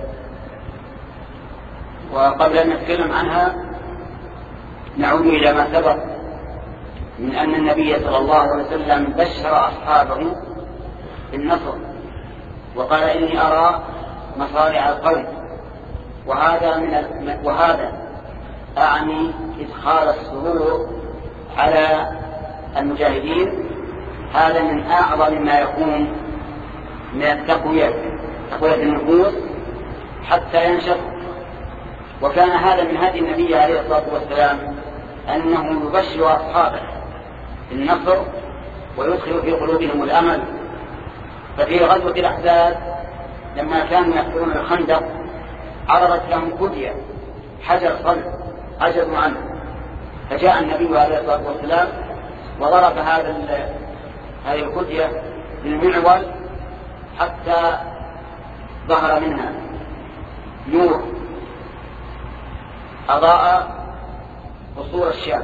وقبل أن نتكلم عنها نعود إلى ما سبق من أن النبي صلى الله عليه وسلم بشر أصحابه بالنصر وقال إني أرى مصارع القوم، وهذا من وهذا أعني إدخال السرور على المجاهدين. هذا من أعظم ما يكون من التقوية تقوية النفوس حتى ينشط. وكان هذا من هدي النبي عليه الصلاة والسلام أنه يبشر أصحابه بالنصر ويدخل في قلوبهم الأمل. ففي غزوة الأحزاب لما كانوا يحفرون الخندق عرضت لهم كدية حجر صلب عجزوا عنه، فجاء النبي عليه الصلاة والسلام وضرب هذا هذه الكدية بالمعول حتى ظهر منها نور أضاء قصور الشام،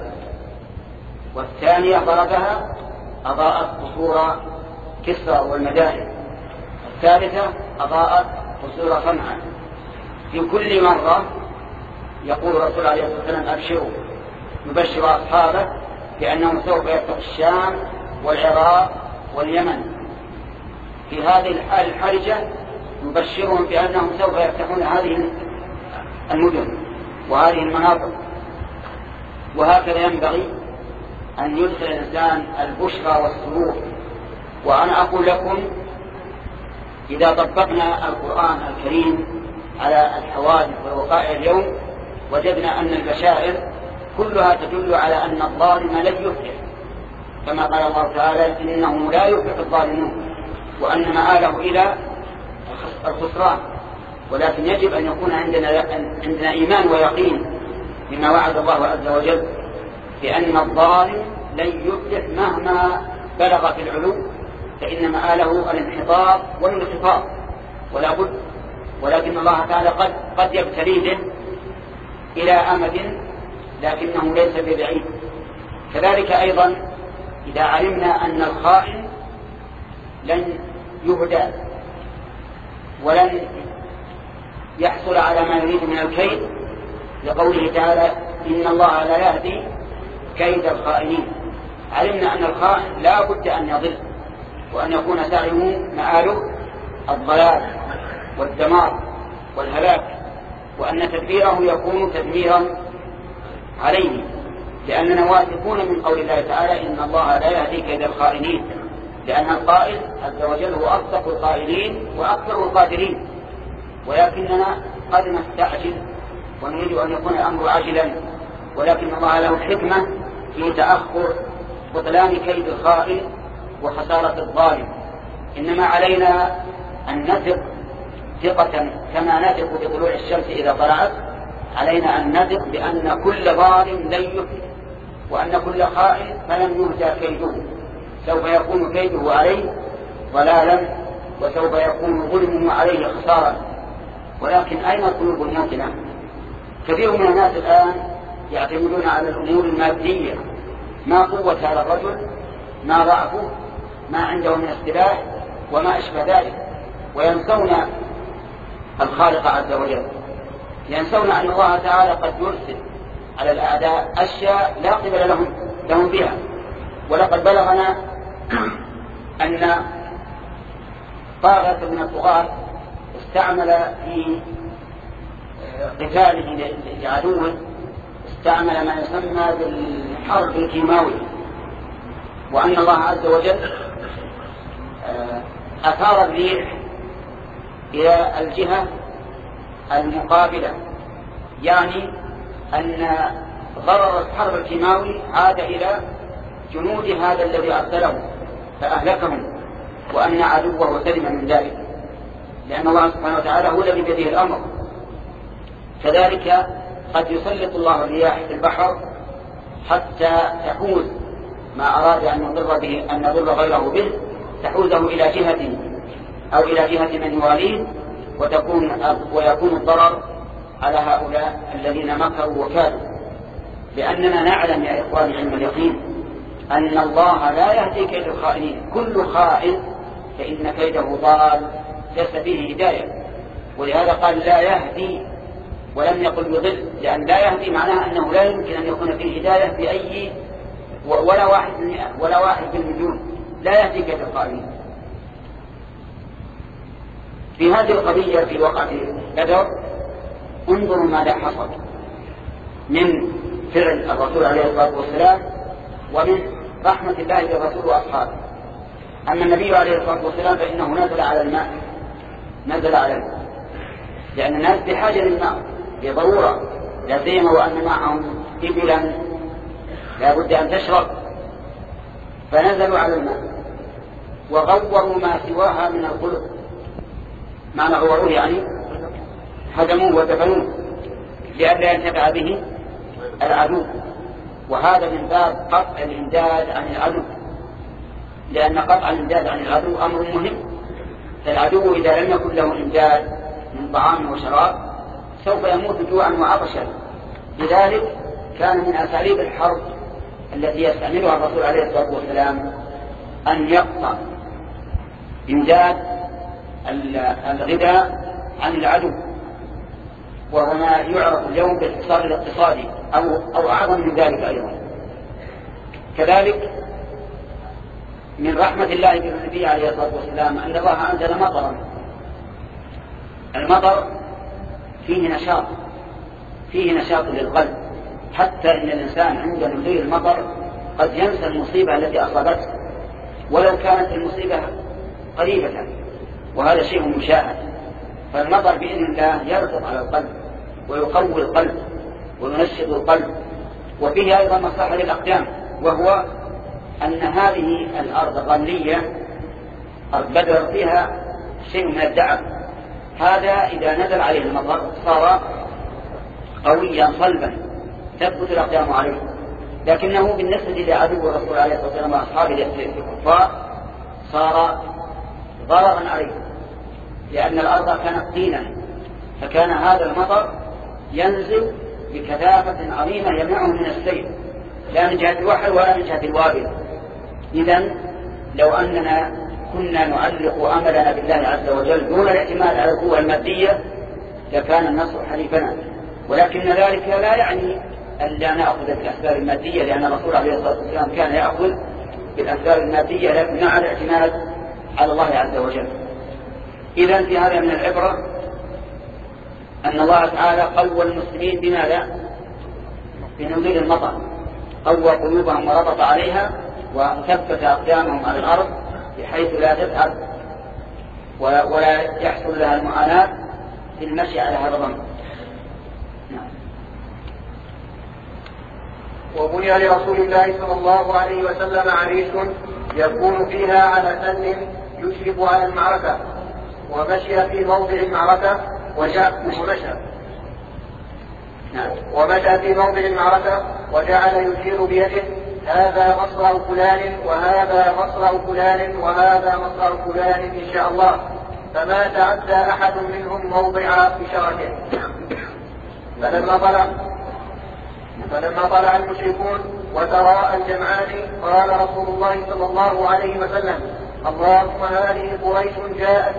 والثانية ضربها أضاءت قصور كسرى والمدائن، الثالثة أضاءت قصور صنعاء. في كل مرة يقول الرسول عليه الصلاة والسلام أبشروا، يبشر أصحابه بأنهم سوف يفتح الشام والعراق واليمن. في هذه الحالة الحرجة يبشرهم بأنهم سوف يفتحون هذه المدن وهذه المناطق. وهكذا ينبغي أن يدخل الإنسان البشرى والسرور. وأنا أقول لكم إذا طبقنا القرآن الكريم على الحوادث والوقائع اليوم وجدنا أن البشائر كلها تدل على أن الظالم لن يفلح، كما قال الله تعالى إنه لا يفلح الظالمون وأن مآله إلى الخسران. ولكن يجب أن يكون عندنا عندنا إيمان ويقين بما وعد الله عز وجل بأن الظالم لن يفلح مهما بلغ في العلو، فإن مآله الانحطاط والانخفاض ولا بد. ولكن الله تعالى قد قد يبتليه إلى أمد لكنه ليس ببعيد. كذلك أيضا إذا علمنا أن الخائن لن يهدى ولن يحصل على ما يريد من الكيد، لقوله تعالى إن الله لا يهدي كيد الخائنين، علمنا أن الخائن لا بد أن يضل وأن يكون سعيه مآله الضلال والدمار والهلاك، وأن تدبيره يكون تدميرا عليه، لأننا واثقون من قول الله تعالى إن الله لا يهدي كيد الخائنين، لأن القائل عز وجل هو أصدق القائلين وأكثر القادرين. ولكننا قد نستعجل ونريد أن يكون الأمر عاجلا، ولكن الله له حكمة في تأخر بطلان كيد الخائن وخسارة الظالم. إنما علينا أن نثق ثقة كما نثق بطلوع الشمس إذا طلعت، علينا أن نثق بأن كل ظالم لن يفلح وأن كل خائن فلن يهدى كيده، سوف يكون كيده عليه ضلالا وسوف يكون ظلمه عليه خسارا. ولكن أين قلوب الناس؟ كثير من الناس الآن يعتمدون على الأمور المادية، ما قوة هذا الرجل، ما ضعفه، ما عنده من السلاح وما أشبه ذلك، وينسون الخالق عز وجل، ينسون أن الله تعالى قد يرسل على الأعداء أشياء لا قبل لهم لهم بها. ولقد بلغنا أن طاغية من الطغاة استعمل في قتاله لعدوه استعمل ما يسمى بالحرب الكيماوي، وأن الله عز وجل أثار الريح إلى الجهة المقابلة، يعني أن ضرر الحرب الكيماوي عاد إلى جنود هذا الذي أرسله فأهلكهم، وأن عدوه سلم من ذلك، لأن الله سبحانه وتعالى هو الذي بيده الأمر. كذلك قد يسلط الله الرياح في البحر حتى تحوز ما أراد أن يضر به أن يضر غيره به، تحوزه إلى جهة أو إلى جهة من يواليه، وتكون ويكون الضرر على هؤلاء الذين مكروا وكادوا. لأننا نعلم يا إخواني علم اليقين أن الله لا يهدي كيد الخائنين، كل خائن فإن كيده ضال ليس فيه هداية، ولهذا قال لا يهدي ولم يقل يضل، لأن لا يهدي معناها أنه لا يمكن أن يكون فيه هداية بأي ولا واحد ولا واحد بالمليون، لا يهدي كيد الخائنين. في هذه القضية في وقعة بدر انظروا ماذا حصل من فعل الرسول عليه الصلاة والسلام ومن رحمة الله بالرسول وأصحابه. أما النبي عليه الصلاة والسلام فإنه نزل على الماء، نزل على الماء لأن الناس بحاجة للماء بضرورة، لا سيما وأن معهم إبلا لا بد أن تشرب، فنزلوا على الماء وغوروا ما سواها من الخلق، معنى غوروه يعني هدموه ودفنوه لئلا ينتفع به العدو، وهذا من باب قطع الإمداد عن العدو، لأن قطع الإمداد عن العدو أمر مهم. فالعدو إذا لم يكن له إمداد من طعام وشراب سوف يموت جوعا وعطشا. لذلك كان من أساليب الحرب التي يستعملها الرسول عليه الصلاة والسلام أن يقطع إمداد الغذاء عن العدو، وهو ما يعرف اليوم بالاقتصاد الاقتصادي أو, أو أعظم من ذلك أيضا. كذلك من رحمة الله بالنبي عليه الصلاة والسلام أن الله أنزل مطرا. المطر فيه نشاط، فيه نشاط للقلب، حتى إن الإنسان عند نزول المطر قد ينسى المصيبة التي أصابته ولو كانت المصيبة قريبة، وهذا شيء مشاهد. فالمطر بإذن الله يرتب على القلب ويقوي القلب وينشط القلب. وفيه أيضا مصلحة للأقدام، وهو أن هذه الأرض الرملية أرض بدر فيها شيء من الدعم، هذا إذا نزل عليه المطر صار قويا صلبا تثبت الأقدام عليه. لكنه بالنسبة لعدو الرسول عليه الصلاة والسلام وأصحابه الكفار صار ضررا عليه، لأن الأرض كانت طينا، فكان هذا المطر ينزل بكثافة عظيمة يمنعه من السير، لا من جهة الوحل ولا من جهة الوابل. إذن لو أننا كنا نعلق أملنا بالله عز وجل دون الاعتماد على القوة المادية لكان النصر حليفنا، ولكن ذلك لا يعني أن لا نأخذ بالأسباب المادية، لأن الرسول عليه الصلاة والسلام كان يأخذ بالأسباب المادية لكن مع الاعتماد على الله عز وجل. إذن في هذا من العبرة أن الله تعالى قوى المسلمين بماذا؟ بنزول المطر، قوى قلوبهم وربط عليها وثبت أقدامهم على الأرض بحيث لا تتعب ولا يحصل لها المعاناة في المشي على هذا الرمل. وبني لرسول الله صلى الله عليه وسلم عريش يكون فيها على سن يشرف على المعركة، ومشي في موضع المعركة وجاء ومشى ومشى في موضع المعركة وجعل يشير بيده هذا مصرع فلان وهذا مصرع فلان وهذا مصرع فلان إن شاء الله، فما تعدى أحد منهم موضع إشارته. فلما طلع فلما طلع المشركون وتراءى الجمعان قال رسول الله صلى الله عليه وسلم: اللهم هذه قريش جاءت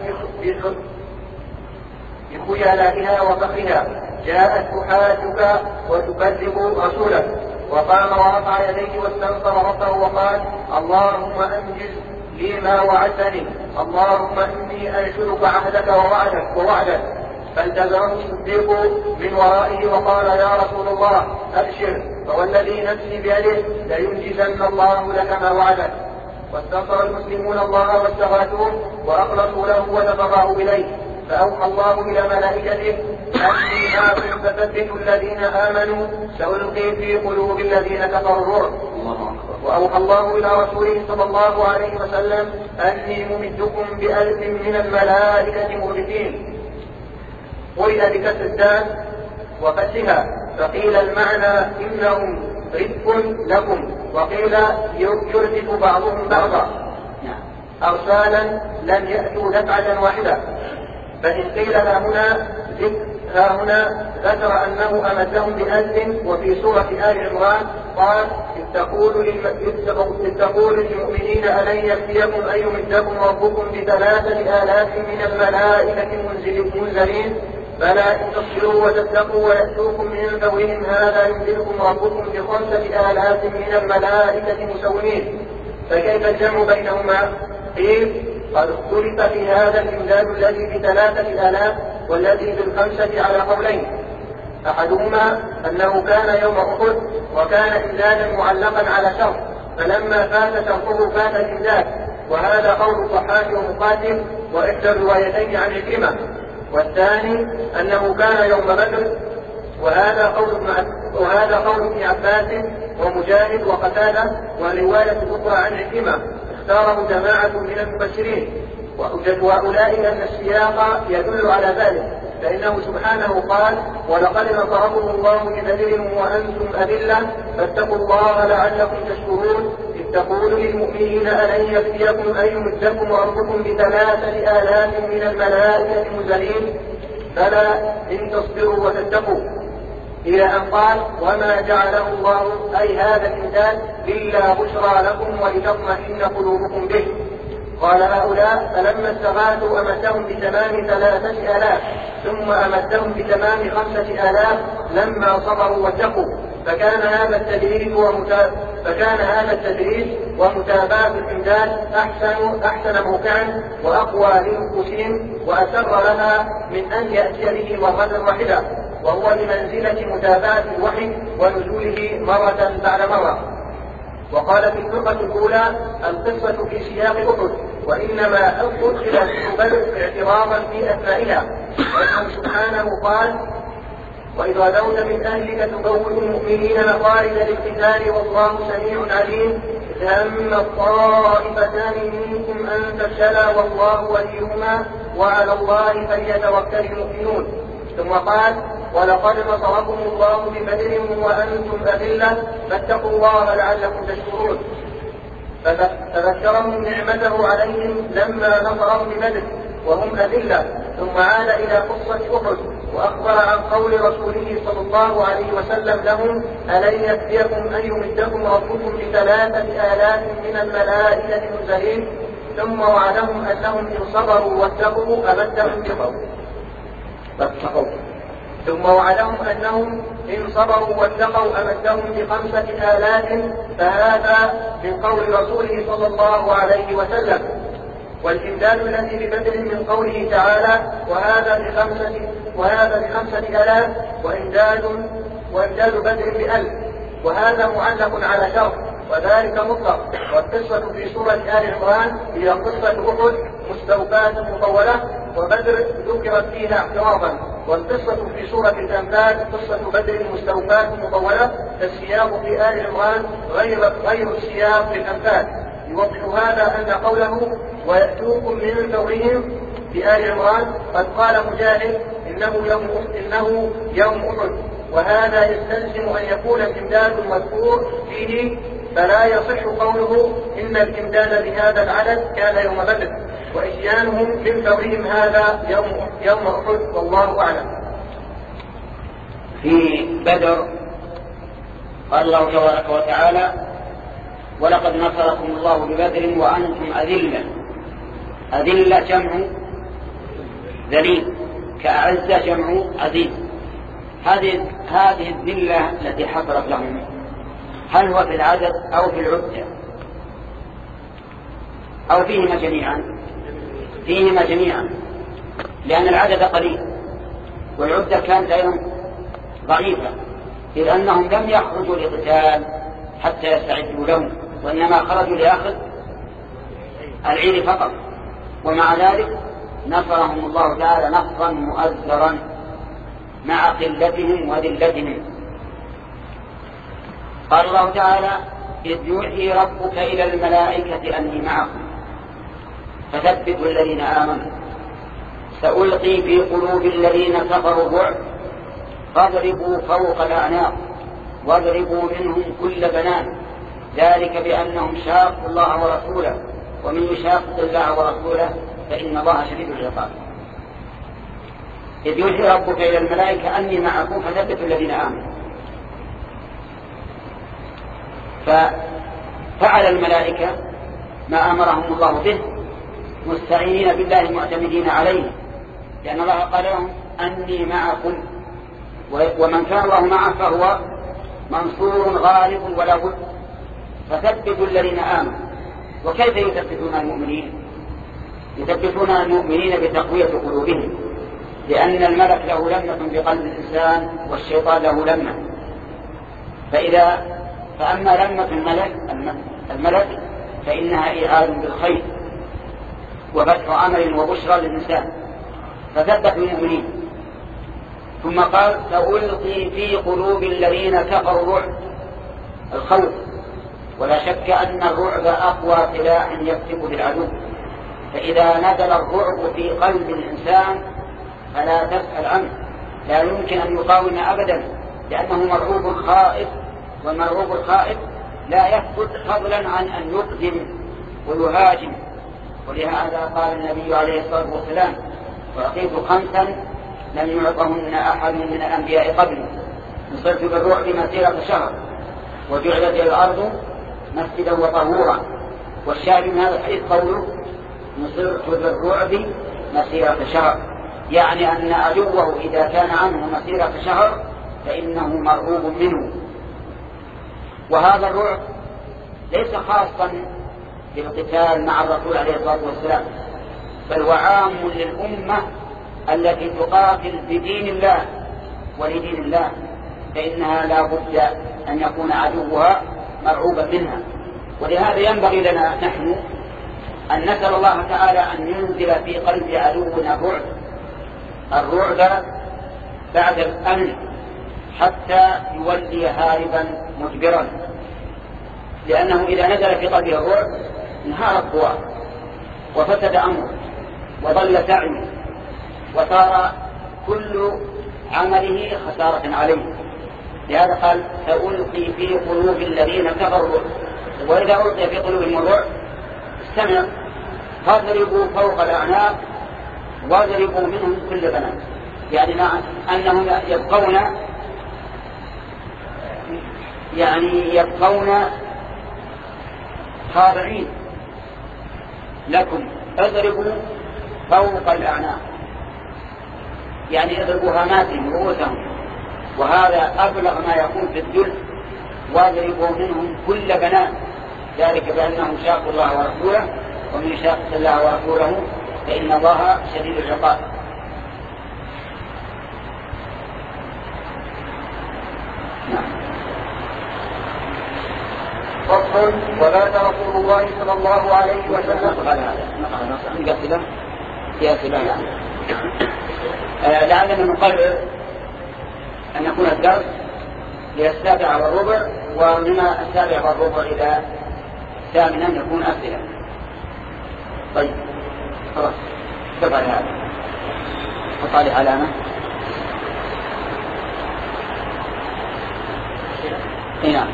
بخيلائها وفخرها، جاءت تحاجك وتكذب رسولك. وقام ورفع يديه واستنصر ربه وقال: اللهم انجز لي ما وعدتني، اللهم اني انشدك عهدك ووعدك ووعدك. فالتزمه الصديق من ورائه وقال: يا رسول الله ابشر، فوالذي نفسي بيده لينجزن الله لك ما وعدك. واستنصر المسلمون الله واستغاثوه واخلصوا له وتفرعوا اليه، فأوحى الله إلى ملائكته: أني معكم فثبتوا الذين آمنوا سألقي في قلوب الذين كفروا الرعب. وأوحى الله إلى رسوله صلى الله عليه وسلم: أني ممدكم بألف من الملائكة مردفين. قرئ بكسر الدال وفتحها، فقيل المعنى إنهم رزق لكم، وقيل يرزق بعضهم بعضا أرسالا لم يأتوا دفعة واحدة. فإن قيل ها هنا ها هنا ذكر أنه أمدهم بألف، وفي سورة آل عمران قال: إذ تقول للمؤمنين ألن يكفيكم أن يمدكم ربكم بثلاثة آلاف من الملائكة منزلين، بلى إن تصبروا وتتقوا ويأتوكم من فورهم هذا يمدكم ربكم بخمسة آلاف من الملائكة مسومين. فكيف الجمع بينهما؟ قيل: قد اختلف في هذا الإمداد الذي بثلاثة آلاف والذي بالخمسة على قولين. أحدهما أنه كان يوم أحد وكان إمدادا معلقا على شرط، فلما فات شرطه فات الإمداد، وهذا قول الصحابي ومقاتل وإحدى الروايتين عن الكلمة. والثاني أنه كان يوم بدر، وهذا قول وهذا قول ابن عباس ومجاهد وقتادة، والرواية الأخرى عن الكلمة اختاره جماعة من المفسرين. وأولئك أن السياق يدل على ذلك، فإنه سبحانه قال: ولقد نصركم الله ببدر وأنتم أذلة فاتقوا الله لعلكم تشكرون، إذ تقول للمؤمنين ألن يكفيكم أن يمدكم ربكم بثلاثة آلاف من الملائكة منزلين فلا إن تصبروا وتتقوا، إلى أن قال: وما جعله الله أي هذا الإمداد إلا بشرى لكم ولتطمئن قلوبكم به. قال هؤلاء: فلما استغاثوا أمدهم بتمام ثلاثة آلاف ثم أمدهم بتمام خمسة آلاف لما صبروا واتقوا، فكان هذا التدريج ومتا... فكان هذا التدريج ومتابعة الإمداد أحسن أحسن موقعا وأقوى لنفوسهم وأسر لها من أن يأتي به مرة واحدة، وهو بمنزلة متابعة الوحي ونزوله مرة بعد مرة. وقال في الفرقة الأولى: القصة في سياق أحد، وإنما أدخل إلى بدر اعتراضا في أثنائها، لأنه سبحانه قال: وإذ غدوت من أهلك تبوئ المؤمنين مقاعد للقتال والله سميع عليم، إذ هم الطائفتان منكم أن تفشلا والله وليهما وعلى الله فليتوكل المؤمنون. ثم قال: ولقد نصركم الله ببدر وأنتم أذلة فاتقوا الله لعلكم تشكرون، فذكرهم نعمته عليهم لما نصرهم ببدر وهم أذلة، ثم عاد إلى قصة أحد وأخبر عن قول رسوله صلى الله عليه وسلم لهم: ألن يكفيكم أن يمدكم ربكم بثلاثة آلاف من الملائكة منزلين، ثم وعدهم أنهم إن صبروا واتقوا أمدهم بخمسة ثم وعدهم أنهم إن صبروا واتقوا أمدهم بخمسة آلاف، فهذا من قول رسوله صلى الله عليه وسلم. والإمداد الذي ببدر من قوله تعالى: وهذا بخمسة وهذا بخمسة آلاف، وإمداد وإمداد بدر بألف، وهذا معلق على شرط وذلك مطلق. والقصة في سورة آل عمران هي قصة أحد مستوفاة مطولة، وبدر ذكرت فيها اعتراضا. والقصة في سورة الأنفال قصة بدر مستوفاة مطولة، فالسياق في آل عمران غير غير السياق في الأنفال. يوضح هذا أن قوله ويأتوكم من فورهم في آل عمران قد قال مجاهد إنه يوم إنه يوم أحد، وهذا يستلزم أن يكون الإمداد المذكور فيه، فلا يصح قوله إن الإمداد بهذا العدد كان يوم بدر، وإتيانهم من فورهم هذا يوم يوم أحد، والله أعلم. في بدر قال الله تبارك وتعالى: ولقد نصركم الله ببدر وأنتم أذلة. أذلة جمع ذليل، كأعز جمع عزيز. هذه هذه الذلة التي حصلت لهم هل هو في العدد أو في العدة أو فيهما جميعا؟ فيهما جميعا، لأن العدد قليل والعدة كانت أيضا ضعيفة، إذ أنهم لم يخرجوا لقتال حتى يستعدوا لهم، وإنما خرجوا لأخذ العير فقط، ومع ذلك نصرهم الله تعالى نصرا مؤزرا مع قلتهم وذلتهم. قال الله تعالى: إذ يوحي ربك إلى الملائكة أني معكم فثبتوا الذين آمنوا سألقي في قلوب الذين كفروا الرعب فاضربوا فوق الأعناق واضربوا منهم كل بنان ذلك بأنهم شاقوا الله ورسوله ومن يشاقق الله ورسوله فإن الله شديد العقاب. إذ يوحي ربك إلى الملائكة أني معكم فثبتوا الذين آمنوا. ففعل الملائكة ما أمرهم الله به مستعينين بالله معتمدين عليه، لأن الله قال لهم أني معكم، ومن كان الله معه فهو منصور غالب ولا بد. فثبتوا الذين آمنوا. وكيف يثبتون المؤمنين؟ يثبتون المؤمنين بتقوية قلوبهم، لأن الملك له لمة بقلب الإنسان والشيطان له لمة. فإذا فأما لمة الملك الملك فإنها إيعاد بالخير وفتح أمل وبشرى للإنسان، فثبت المؤمنين. ثم قال: سألقي في قلوب الذين كفروا الرعب، الخوف. ولا شك أن الرعب أقوى سلاح يكتب بالعدو، فإذا نزل الرعب في قلب الإنسان فلا تسأل عنه، لا يمكن أن يقاوم أبدا، لأنه مرعوب خائف، والمرعوب الخائف لا يثبت فضلا عن أن يقدم ويهاجم. ولهذا قال النبي عليه الصلاة والسلام: وأعطيت خمسا لم يعطهن أحد من الأنبياء قبلي، نصرت بالرعب مسيرة شهر، وجعلت الأرض مسجدا وطهورا. والشاهد من هذا الحديث قوله: نصرت بالرعب مسيرة شهر، يعني أن عدوه إذا كان عنه مسيرة شهر فإنه مرعوب منه. وهذا الرعب ليس خاصا بالقتال مع الرسول عليه الصلاة والسلام، بل وعام للأمة التي تقاتل بدين الله ولدين الله، فإنها لا بد أن يكون عدوها مرعوبا منها. ولهذا ينبغي لنا نحن أن نسأل الله تعالى أن ينزل في قلب عدونا الرعب الرعب بعد الأمن، حتى يولي هاربا مجبرا، لأنه إذا نزل في قلبه الرعب انهار قواه وفسد أمره وضل سعيه، وصار كل عمله خسارة عليه. لهذا قال: سألقي في قلوب الذين كفروا. وإذا ألقي في قلوبهم الرعب استمع: فاضربوا فوق الأعناق واضربوا منهم كل بنات، يعني أنهم يبقون يعني يبقون خاضعين لكم. اضربوا فوق الأعناق يعني اضربوا هاماتهم رؤوسهم، وهذا أبلغ ما يكون في الذل. واضربوا منهم كل بنات، ذلك بأنهم شاقوا الله ورسوله، ومن يشاق الله ورسوله فإن الله شديد العقاب. فصل: ومات رسول الله صلى الله عليه وسلم. عندي أسئلة؟ في أسئلة يعني. آه لعلنا نقرر أن يكون الدرس إلى السابع والربع، ومن السابع والربع إلى ثامنا يكون أسئلة. طيب خلاص تبع هذا وطالع علامة. هنا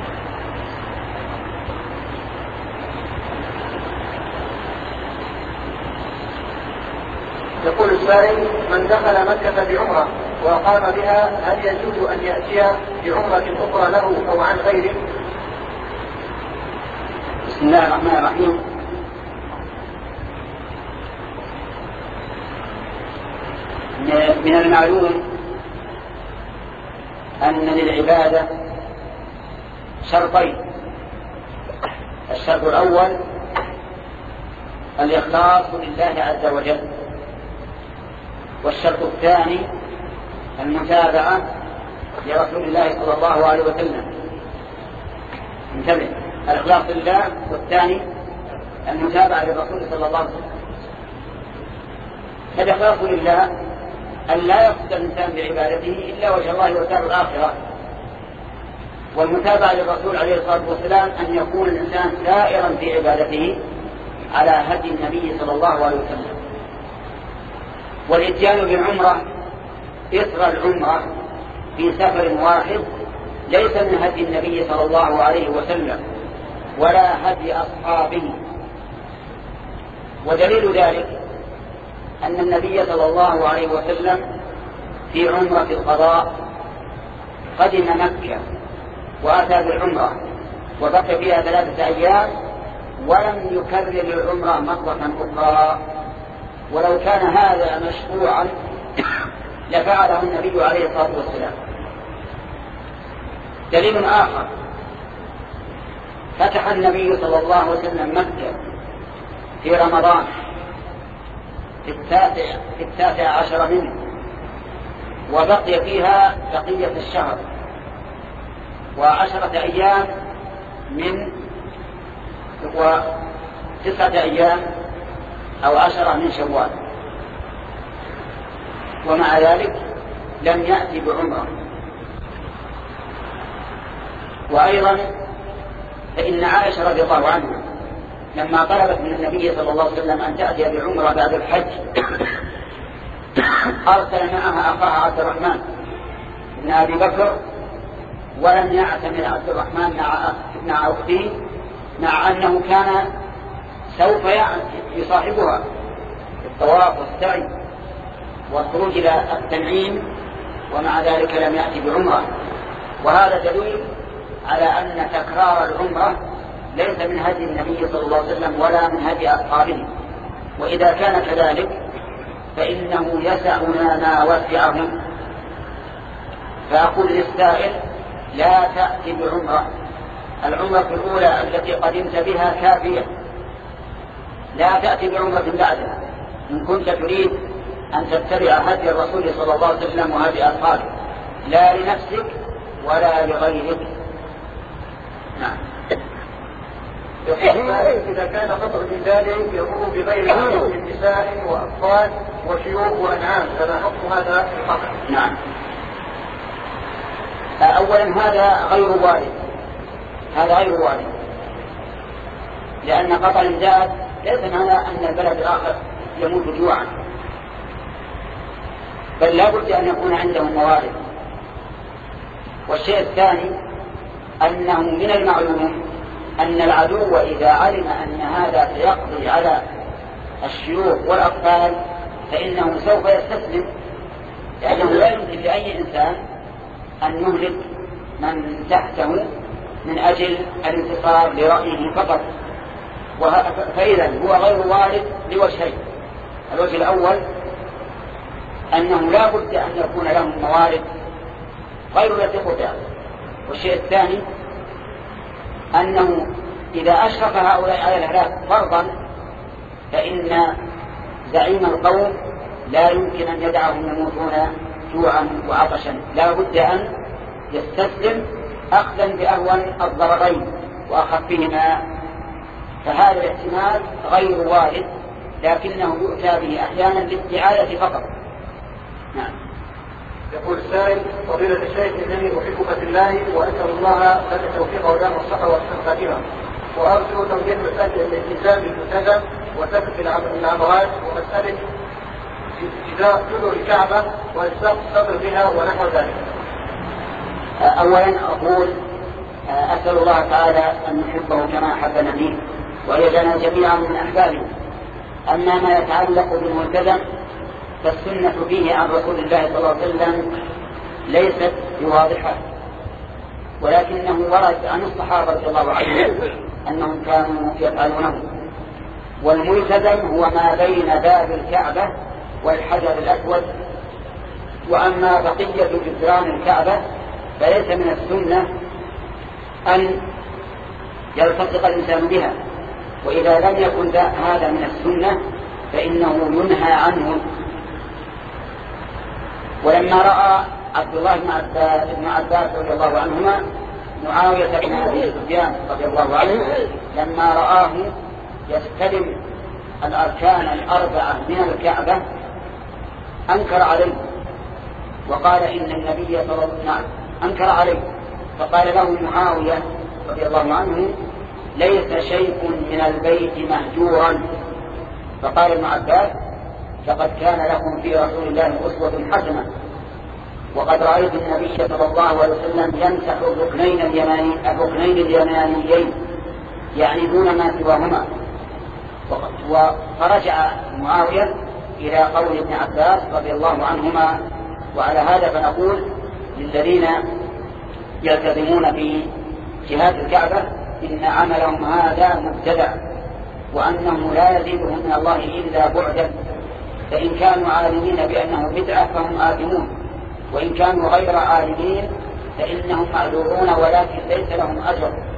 يقول السائل: من دخل مكة بعمرة وقام بها هل يجوز أن يأتي بعمرة أخرى له أو عن غيره؟ بسم الله الرحمن الرحيم. من المعلوم أن للعبادة شرطين: الشرط الأول الإخلاص لله عز وجل، والشرط الثاني المتابعة لرسول الله صلى الله عليه وسلم. انتبه: الإخلاص لله، والثاني المتابعة للرسول صلى الله عليه وسلم. فالإخلاص لله أن لا يقصد الإنسان بعبادته إلا وجه الله والدار الآخرة، والمتابعة للرسول عليه الصلاة والسلام أن يكون الإنسان سائرا في عبادته على هدي النبي صلى الله عليه وسلم. والإتيان بالعمرة إثر العمرة في سفر واحد ليس من هدي النبي صلى الله عليه وسلم ولا هدي أصحابه. ودليل ذلك أن النبي صلى الله عليه وسلم في عمرة القضاء قدم مكة وأتى بالعمرة وبقي فيها ثلاثة أيام ولم يكرر العمرة مرة أخرى. ولو كان هذا مشروعا لفعله النبي عليه الصلاة والسلام. دليل آخر: فتح النبي صلى الله عليه وسلم مكة في رمضان في التاسع, في التاسع عشر منه، وبقي فيها بقية الشهر وعشرة أيام من وتسعة أيام أو عشرة من شوال، ومع ذلك لم يأتي بعمرة. وأيضا فإن عائشة رضي الله عنها لما طلبت من النبي صلى الله عليه وسلم أن تأتي بعمرة بعد الحج أرسل معها أخاها عبد الرحمن بن أبي بكر، ولم يعتمد عبد الرحمن مع مع أخته، مع أنه كان سوف يصاحبها الطواف والسعي والخروج إلى التنعيم، ومع ذلك لم يأتي بعمرة. وهذا دليل على أن تكرار العمرة ليس من هدي النبي صلى الله عليه وسلم ولا من هدي أصحابه. وإذا كان كذلك فإنه يسعنا ما وسعهم. فأقول للسائل لا تأتي بعمرة، العمرة الأولى التي قدمت بها كافية، لا تأتي بعمرة بعدها إن كنت تريد أن تتبع هدي الرسول صلى الله عليه وسلم وهدي أصحابه، لا لنفسك ولا لغيرك. نعم. إذا كان قطع من ذلك يمر بغير من نساء وأطفال وشيوخ وأنعام، فما حكم هذا القطع؟ نعم. أولا هذا غير وارد، هذا غير وارد، لأن قطع الإنجاز ليس معنى أن البلد الآخر يموت جوعا، بل لا بد أن يكون عندهم موارد. والشيء الثاني أنه من المعلوم أن العدو إذا علم أن هذا سيقضي على الشيوخ والأطفال فإنه سوف يستسلم، لأنه لا يمكن لأي إنسان أن يهلك من تحته من أجل الانتصار لرأيه فقط. فإذا هو غير وارد لوجهين: الوجه الأول أنه لا بد أن يكون لهم موارد غير التي قطعت، والشيء الثاني أنه إذا أشرف هؤلاء على الهلاك فرضا فإن زعيم القوم لا يمكن أن يدعهم يموتون جوعا وعطشا، لا بد أن يستسلم أخذا بأهون الضررين وأخفهما. فهذا الاحتمال غير وارد، لكنه يؤتى به أحيانا للدعاية فقط. نعم. يقول السائل: فضيلة الشيخ، إنني أحبك في الله وأسأل الله لك التوفيق ودام الصحة والحسن الخاتمة، وأرجو توجيه مسألة الالتزام بالملتزم وثبت العمرات ومسألة إذا جذور الكعبة والصبر بها ونحو ذلك. أولا أقول أسأل الله تعالى أن نحبه كما أحبنا فيه ويجعلنا جميعا من أحبابه. أما ما يتعلق بالملتزم فالسنة فيه عن رسول الله صلى الله عليه وسلم ليست بواضحة، ولكنه ورد عن الصحابة رضي الله عنهم أنهم كانوا يفعلونه. والملتزم هو ما بين باب الكعبة والحجر الأسود، وأما بقية جدران الكعبة فليس من السنة أن يلتصق الإنسان بها، وإذا لم يكن هذا من السنة فإنه ينهى عنه. ولما رأى عبد الله بن عباس رضي الله عنهما معاوية بن أبي سفيان رضي الله عنه لما رآه يستلم الأركان الأربعة من الكعبة أنكر عليه وقال إن النبي صلى الله عليه وسلم أنكر عليه، فقال له معاوية رضي الله عنه: ليس شيء من البيت مهجورا. فقال ابن عباس: فقد كان لكم في رسول الله أسوة حسنة، وقد رأيت النبي صلى الله عليه وسلم يمسح الركنين اليماني الركنين اليمانيين يعني دون ما سواهما. فرجع معاوية إلى قول ابن عباس رضي الله عنهما. وعلى هذا فنقول للذين يلتزمون في جهاد الكعبة إن عملهم هذا مبتدع، وأنه لا يزيدهم من الله إلا بعدا، فإن كانوا عالمين بأنه بدعة فهم آثمون، وإن كانوا غير عالمين فإنهم معذورون ولكن ليس لهم أجر.